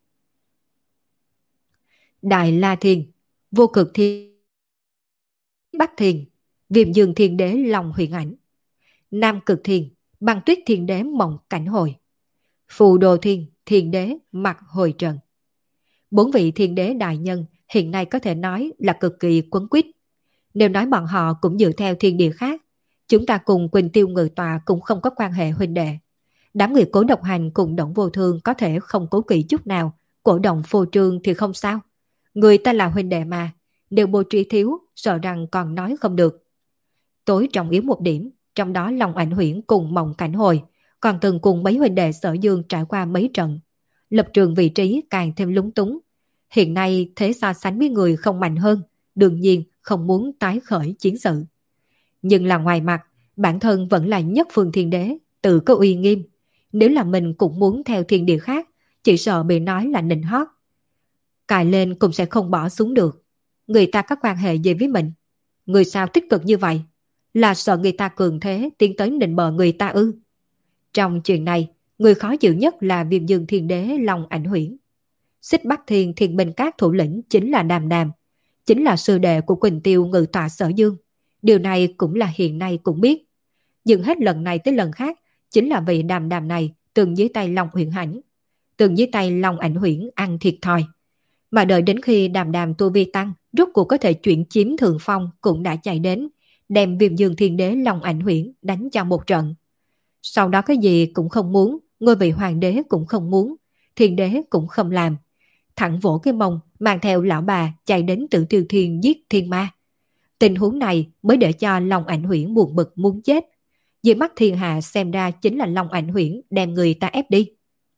Đại La Thiên, Vô Cực Thiên, Bắc Thiên, Viêm Dương Thiên Đế Long Huyền Ảnh, Nam Cực Thiên, Băng Tuyết Thiên Đế Mộng Cảnh Hồi, Phù Đồ Thiên, Thiên Đế Mặt Hồi Trần. Bốn vị thiên đế đại nhân hiện nay có thể nói là cực kỳ quấn quýt. Nếu nói bọn họ cũng dựa theo thiên địa khác, chúng ta cùng Quỳnh Tiêu Ngự Tọa cũng không có quan hệ huynh đệ. Đám người Cố Độc Hành cùng Đổng Vô Thương có thể không cố kỵ chút nào, cổ động phô trương thì không sao. Người ta là huynh đệ mà, nếu bố trí thiếu, sợ rằng còn nói không được. Tối trọng yếu một điểm, trong đó Long Ảnh Huyễn cùng Mộng Cảnh Hồi, còn từng cùng mấy huynh đệ Sở Dương trải qua mấy trận. Lập trường vị trí càng thêm lúng túng. Hiện nay thế so sánh với người không mạnh hơn, đương nhiên không muốn tái khởi chiến sự. Nhưng là ngoài mặt, bản thân vẫn là nhất phương thiên đế, tự có uy nghiêm. Nếu là mình cũng muốn theo thiên địa khác, chỉ sợ bị nói là nịnh hót. Cài lên cũng sẽ không bỏ xuống được. Người ta có quan hệ gì với mình? Người sao tích cực như vậy? Là sợ người ta cường thế tiến tới nịnh bợ người ta ư? Trong chuyện này, người khó chịu nhất là Viêm Dương Thiên Đế Long Ảnh Huyễn. Xích Bắc Thiên Thiên Binh Các thủ lĩnh chính là Đàm Đàm, chính là sư đệ của Quỳnh Tiêu Ngự Tọa Sở Dương. Điều này cũng là hiện nay cũng biết. Nhưng hết lần này tới lần khác, chính là vị Đàm Đàm này từng dưới tay Long Huyễn Ảnh, từng dưới tay Long Ảnh Huyễn ăn thiệt thòi. Mà đợi đến khi Đàm Đàm tu vi tăng, rốt cuộc có thể chuyển chiếm thượng phong cũng đã chạy đến, đem Viêm Dương Thiên Đế Long Ảnh Huyễn đánh cho một trận. Sau đó cái gì cũng không muốn, ngôi vị hoàng đế cũng không muốn, thiên đế cũng không làm. Thẳng vỗ cái mông, mang theo lão bà chạy đến Tử Tiêu Thiên giết thiên ma. Tình huống này mới để cho Long Ảnh Huyễn buồn bực muốn chết. Dưới mắt thiên hạ xem ra chính là Long Ảnh Huyễn đem người ta ép đi.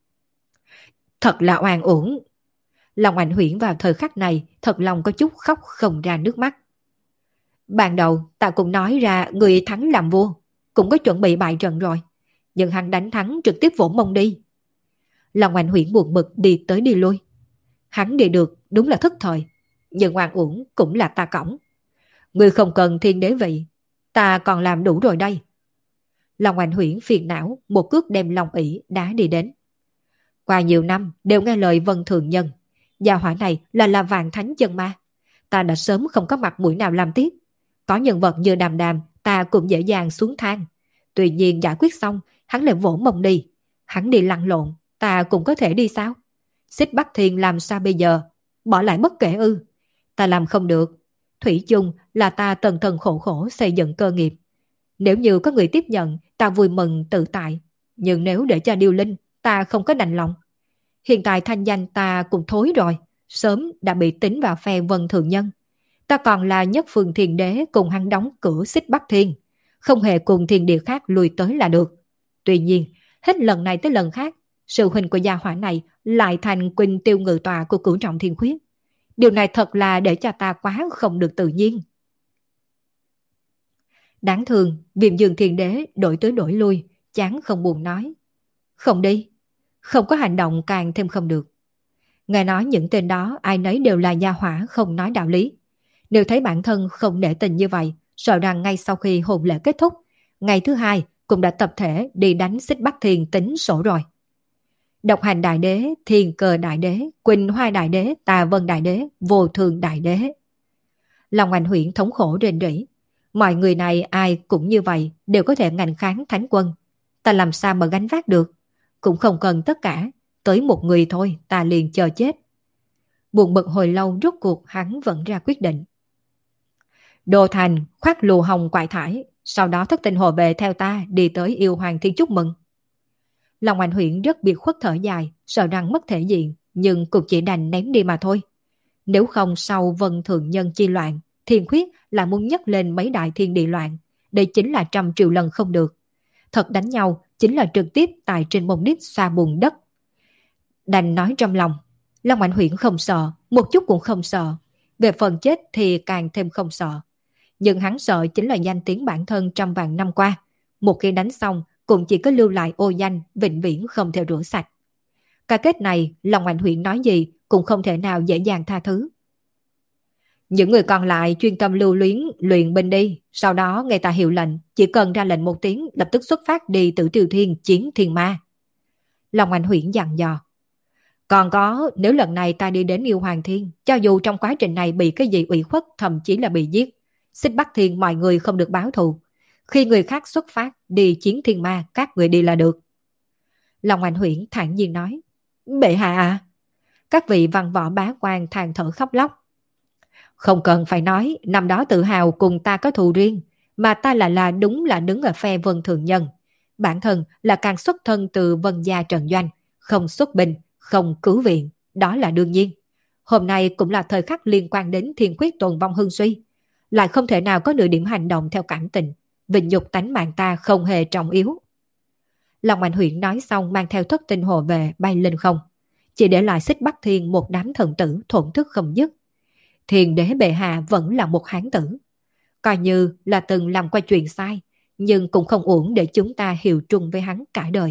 Thật là oan uổng. Long Ảnh Huyễn vào thời khắc này thật lòng có chút khóc không ra nước mắt. Ban đầu ta cũng nói ra người thắng làm vua, cũng có chuẩn bị bại trận rồi. Nhưng hắn đánh thắng trực tiếp vỗ mông đi. Long Ảnh Huyễn buồn bực đi tới đi lui. Hắn đi được đúng là thất thời, nhưng oan uổng cũng là ta cõng. Ngươi không cần thiên đế vị, ta còn làm đủ rồi đây. Long Ảnh Huyễn phiền não, một cước đem Long ỷ đá đi đến. Qua nhiều năm đều nghe lời Vân Thường Nhân, gia hỏa này là là vạn thánh chân ma. Ta đã sớm không có mặt mũi nào làm tiếp. Có nhân vật như Đàm Đàm, ta cũng dễ dàng xuống thang. Tuy nhiên giải quyết xong, hắn lại vỗ mông đi. Hắn đi lăn lộn, ta cũng có thể đi sao? Xích Bắc Thiên làm sao bây giờ? Bỏ lại bất kể ư? Ta làm không được. Thủy chung là ta tần thần khổ khổ xây dựng cơ nghiệp. Nếu như có người tiếp nhận, ta vui mừng tự tại. Nhưng nếu để cho Điêu Linh, ta không có đành lòng. Hiện tại thanh danh ta cũng thối rồi, sớm đã bị tính vào phe Vân Thường Nhân. Ta còn là nhất phương thiền đế cùng hắn đóng cửa Xích Bắc Thiên, không hề cùng thiên địa khác lùi tới là được. Tuy nhiên, hết lần này tới lần khác, sự huynh của gia hỏa này lại thành Quỳnh Tiêu Ngự Tọa của Cửu Trọng Thiên Khuyết. Điều này thật là để cho ta quá không được tự nhiên. Đáng thương, Viêm Dương Thiên Đế đổi tới đổi lui, chán không buồn nói. Không đi, không có hành động càng thêm không được. Nghe nói những tên đó ai nấy đều là gia hỏa không nói đạo lý. Nếu thấy bản thân không để tình như vậy, sợ rằng ngay sau khi hôn lễ kết thúc, ngày thứ hai cũng đã tập thể đi đánh Xích Bắc Thiên tính sổ rồi. Độc Hành Đại Đế, Thiên Cơ Đại Đế, Quỳnh Hoa Đại Đế, Tà Vân Đại Đế, Vô Thường Đại Đế. Long Ảnh Huyễn thống khổ rên rỉ. Mọi người này ai cũng như vậy, đều có thể ngành kháng thánh quân. Ta làm sao mà gánh vác được? Cũng không cần tất cả, tới một người thôi, ta liền chờ chết. Buồn bực hồi lâu, rốt cuộc hắn vẫn ra quyết định. Đồ Thành khoác lù hồng quại thải, sau đó thất tình hồ về theo ta đi tới Yêu Hoàng Thiên chúc mừng. Long Ảnh Huyễn rất biệt khuất thở dài, sợ rằng mất thể diện, nhưng cũng chỉ đành ném đi mà thôi. Nếu không sau Vân Thường Nhân chi loạn, Thiên Khuyết là muốn nhấc lên mấy đại thiên địa loạn, đây chính là trăm triệu lần không được. Thật đánh nhau chính là trực tiếp tại trên mông đít xoa bùn đất. Đành nói trong lòng, Long Ảnh Huyễn không sợ, một chút cũng không sợ. Về phần chết thì càng thêm không sợ. Nhưng hắn sợ chính là danh tiếng bản thân trăm vạn năm qua. Một khi đánh xong cũng chỉ có lưu lại ô danh, vĩnh viễn không thể rửa sạch. Cái kết này, Long Ảnh Huyễn nói gì cũng không thể nào dễ dàng tha thứ. Những người còn lại chuyên tâm lưu luyến luyện binh đi, sau đó nghe ta hiệu lệnh, chỉ cần ra lệnh một tiếng lập tức xuất phát đi Tử Tiêu Thiên chiến thiên ma. Long Ảnh Huyễn dặn dò. Còn có, nếu lần này ta đi đến Yêu Hoàng Thiên, cho dù trong quá trình này bị cái gì ủy khuất, thậm chí là bị giết, Xích Bắc Thiên mọi người không được báo thù. Khi người khác xuất phát đi chiến thiên ma, các người đi là được. Long Ảnh Huyễn thản nhiên nói. Bệ hạ à? Các vị văn võ bá quan than thở khóc lóc. Không cần phải nói, năm đó tự hào cùng ta có thù riêng, mà ta là là đúng là đứng ở phe Vân Thường Nhân. Bản thân là càng xuất thân từ Vân gia Trần Doanh, không xuất binh, không cứu viện, đó là đương nhiên. Hôm nay cũng là thời khắc liên quan đến Thiên Khuyết tồn vong hưng suy, lại không thể nào có nửa điểm hành động theo cảm tình, vinh nhục tánh mạng ta không hề trọng yếu. Long Ảnh Huyễn nói xong mang theo thất tinh hồ về bay lên không, chỉ để lại Xích Bắc Thiên một đám thần tử thổn thức không dứt. Thiên đế bệ hạ vẫn là một hán tử, coi như là từng làm qua chuyện sai, nhưng cũng không uổng để chúng ta hiệu trung với hắn cả đời.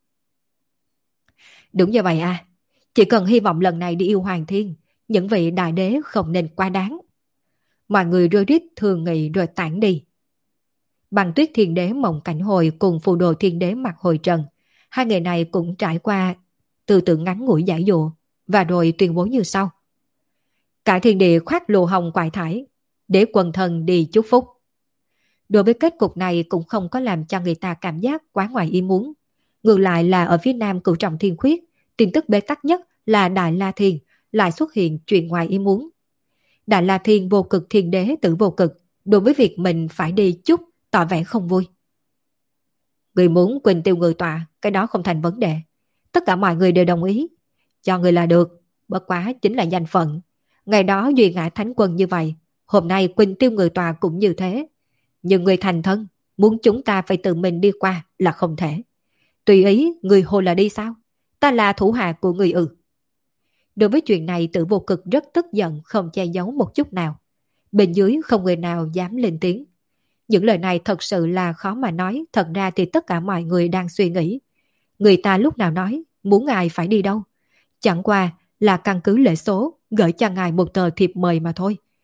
Đúng như vậy à, chỉ cần hy vọng lần này đi Yêu Hoàng Thiên, những vị đại đế không nên quá đáng. Mọi người rơi rít thường nghị rồi tản đi. Băng Tuyết Thiên Đế Mộng Cảnh Hồi cùng Phù Đồ Thiên Đế Mặt Hồi Trần, hai người này cũng trải qua từ từ ngắn ngủi giải dụ, và rồi tuyên bố như sau. Cả thiên địa khoác lồ hồng quại thải, để quần thần đi chúc phúc. Đối với kết cục này cũng không có làm cho người ta cảm giác quá ngoài ý muốn. Ngược lại là ở phía nam Cửu Trọng Thiên Khuyết, tin tức bế tắc nhất là Đại La Thiên lại xuất hiện chuyện ngoài ý muốn. Đại La Thiên Vô Cực Thiên Đế Tử Vô Cực đối với việc mình phải đi chúc tỏ vẻ không vui. Người muốn Quỳnh Tiêu Ngự Tọa, cái đó không thành vấn đề. Tất cả mọi người đều đồng ý. Cho người là được, bất quá chính là danh phận. Ngày đó Duy Ngã Thánh Quân như vậy, hôm nay Quỳnh Tiêu Ngự Tọa cũng như thế. Nhưng người thành thân, muốn chúng ta phải tự mình đi qua là không thể. Tùy ý, người hồ là đi sao? Ta là thủ hạ của người ư? Đối với chuyện này Tử Vô Cực rất tức giận, không che giấu một chút nào. Bên dưới không người nào dám lên tiếng. Những lời này thật sự là khó mà nói, thật ra thì tất cả mọi người đang suy nghĩ. Người ta lúc nào nói, muốn ngài phải đi đâu? Chẳng qua là căn cứ lễ số, gửi cho ngài một tờ thiệp mời mà thôi.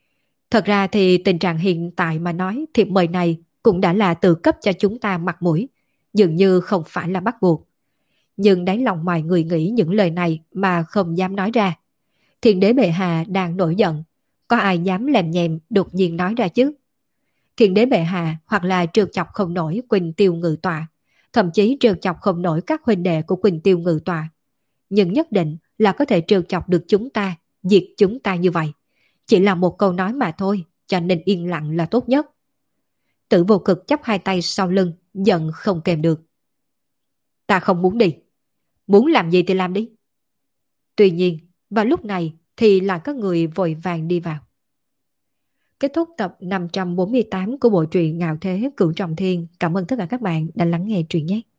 Thật ra thì tình trạng hiện tại mà nói thiệp mời này cũng đã là tự cấp cho chúng ta mặt mũi, dường như không phải là bắt buộc. Nhưng đáy lòng mọi người nghĩ những lời này mà không dám nói ra. Thiên đế bệ hạ đang nổi giận, có ai dám lèm nhèm đột nhiên nói ra chứ? Thiên đế bệ hạ hoặc là trêu chọc không nổi Quỳnh Tiêu Ngự Tọa, thậm chí trêu chọc không nổi các huynh đệ của Quỳnh Tiêu Ngự Tọa, nhưng nhất định là có thể trêu chọc được chúng ta, diệt chúng ta như vậy. Chỉ là một câu nói mà thôi, cho nên yên lặng là tốt nhất. Tử Vô Cực chắp hai tay sau lưng, giận không kèm được. Ta không muốn đi. Muốn làm gì thì làm đi. Tuy nhiên, vào lúc này thì là có người vội vàng đi vào. Kết thúc tập năm trăm bốn mươi tám của bộ truyện Ngạo Thế Cửu Trọng Thiên. Cảm ơn tất cả các bạn đã lắng nghe truyện nhé.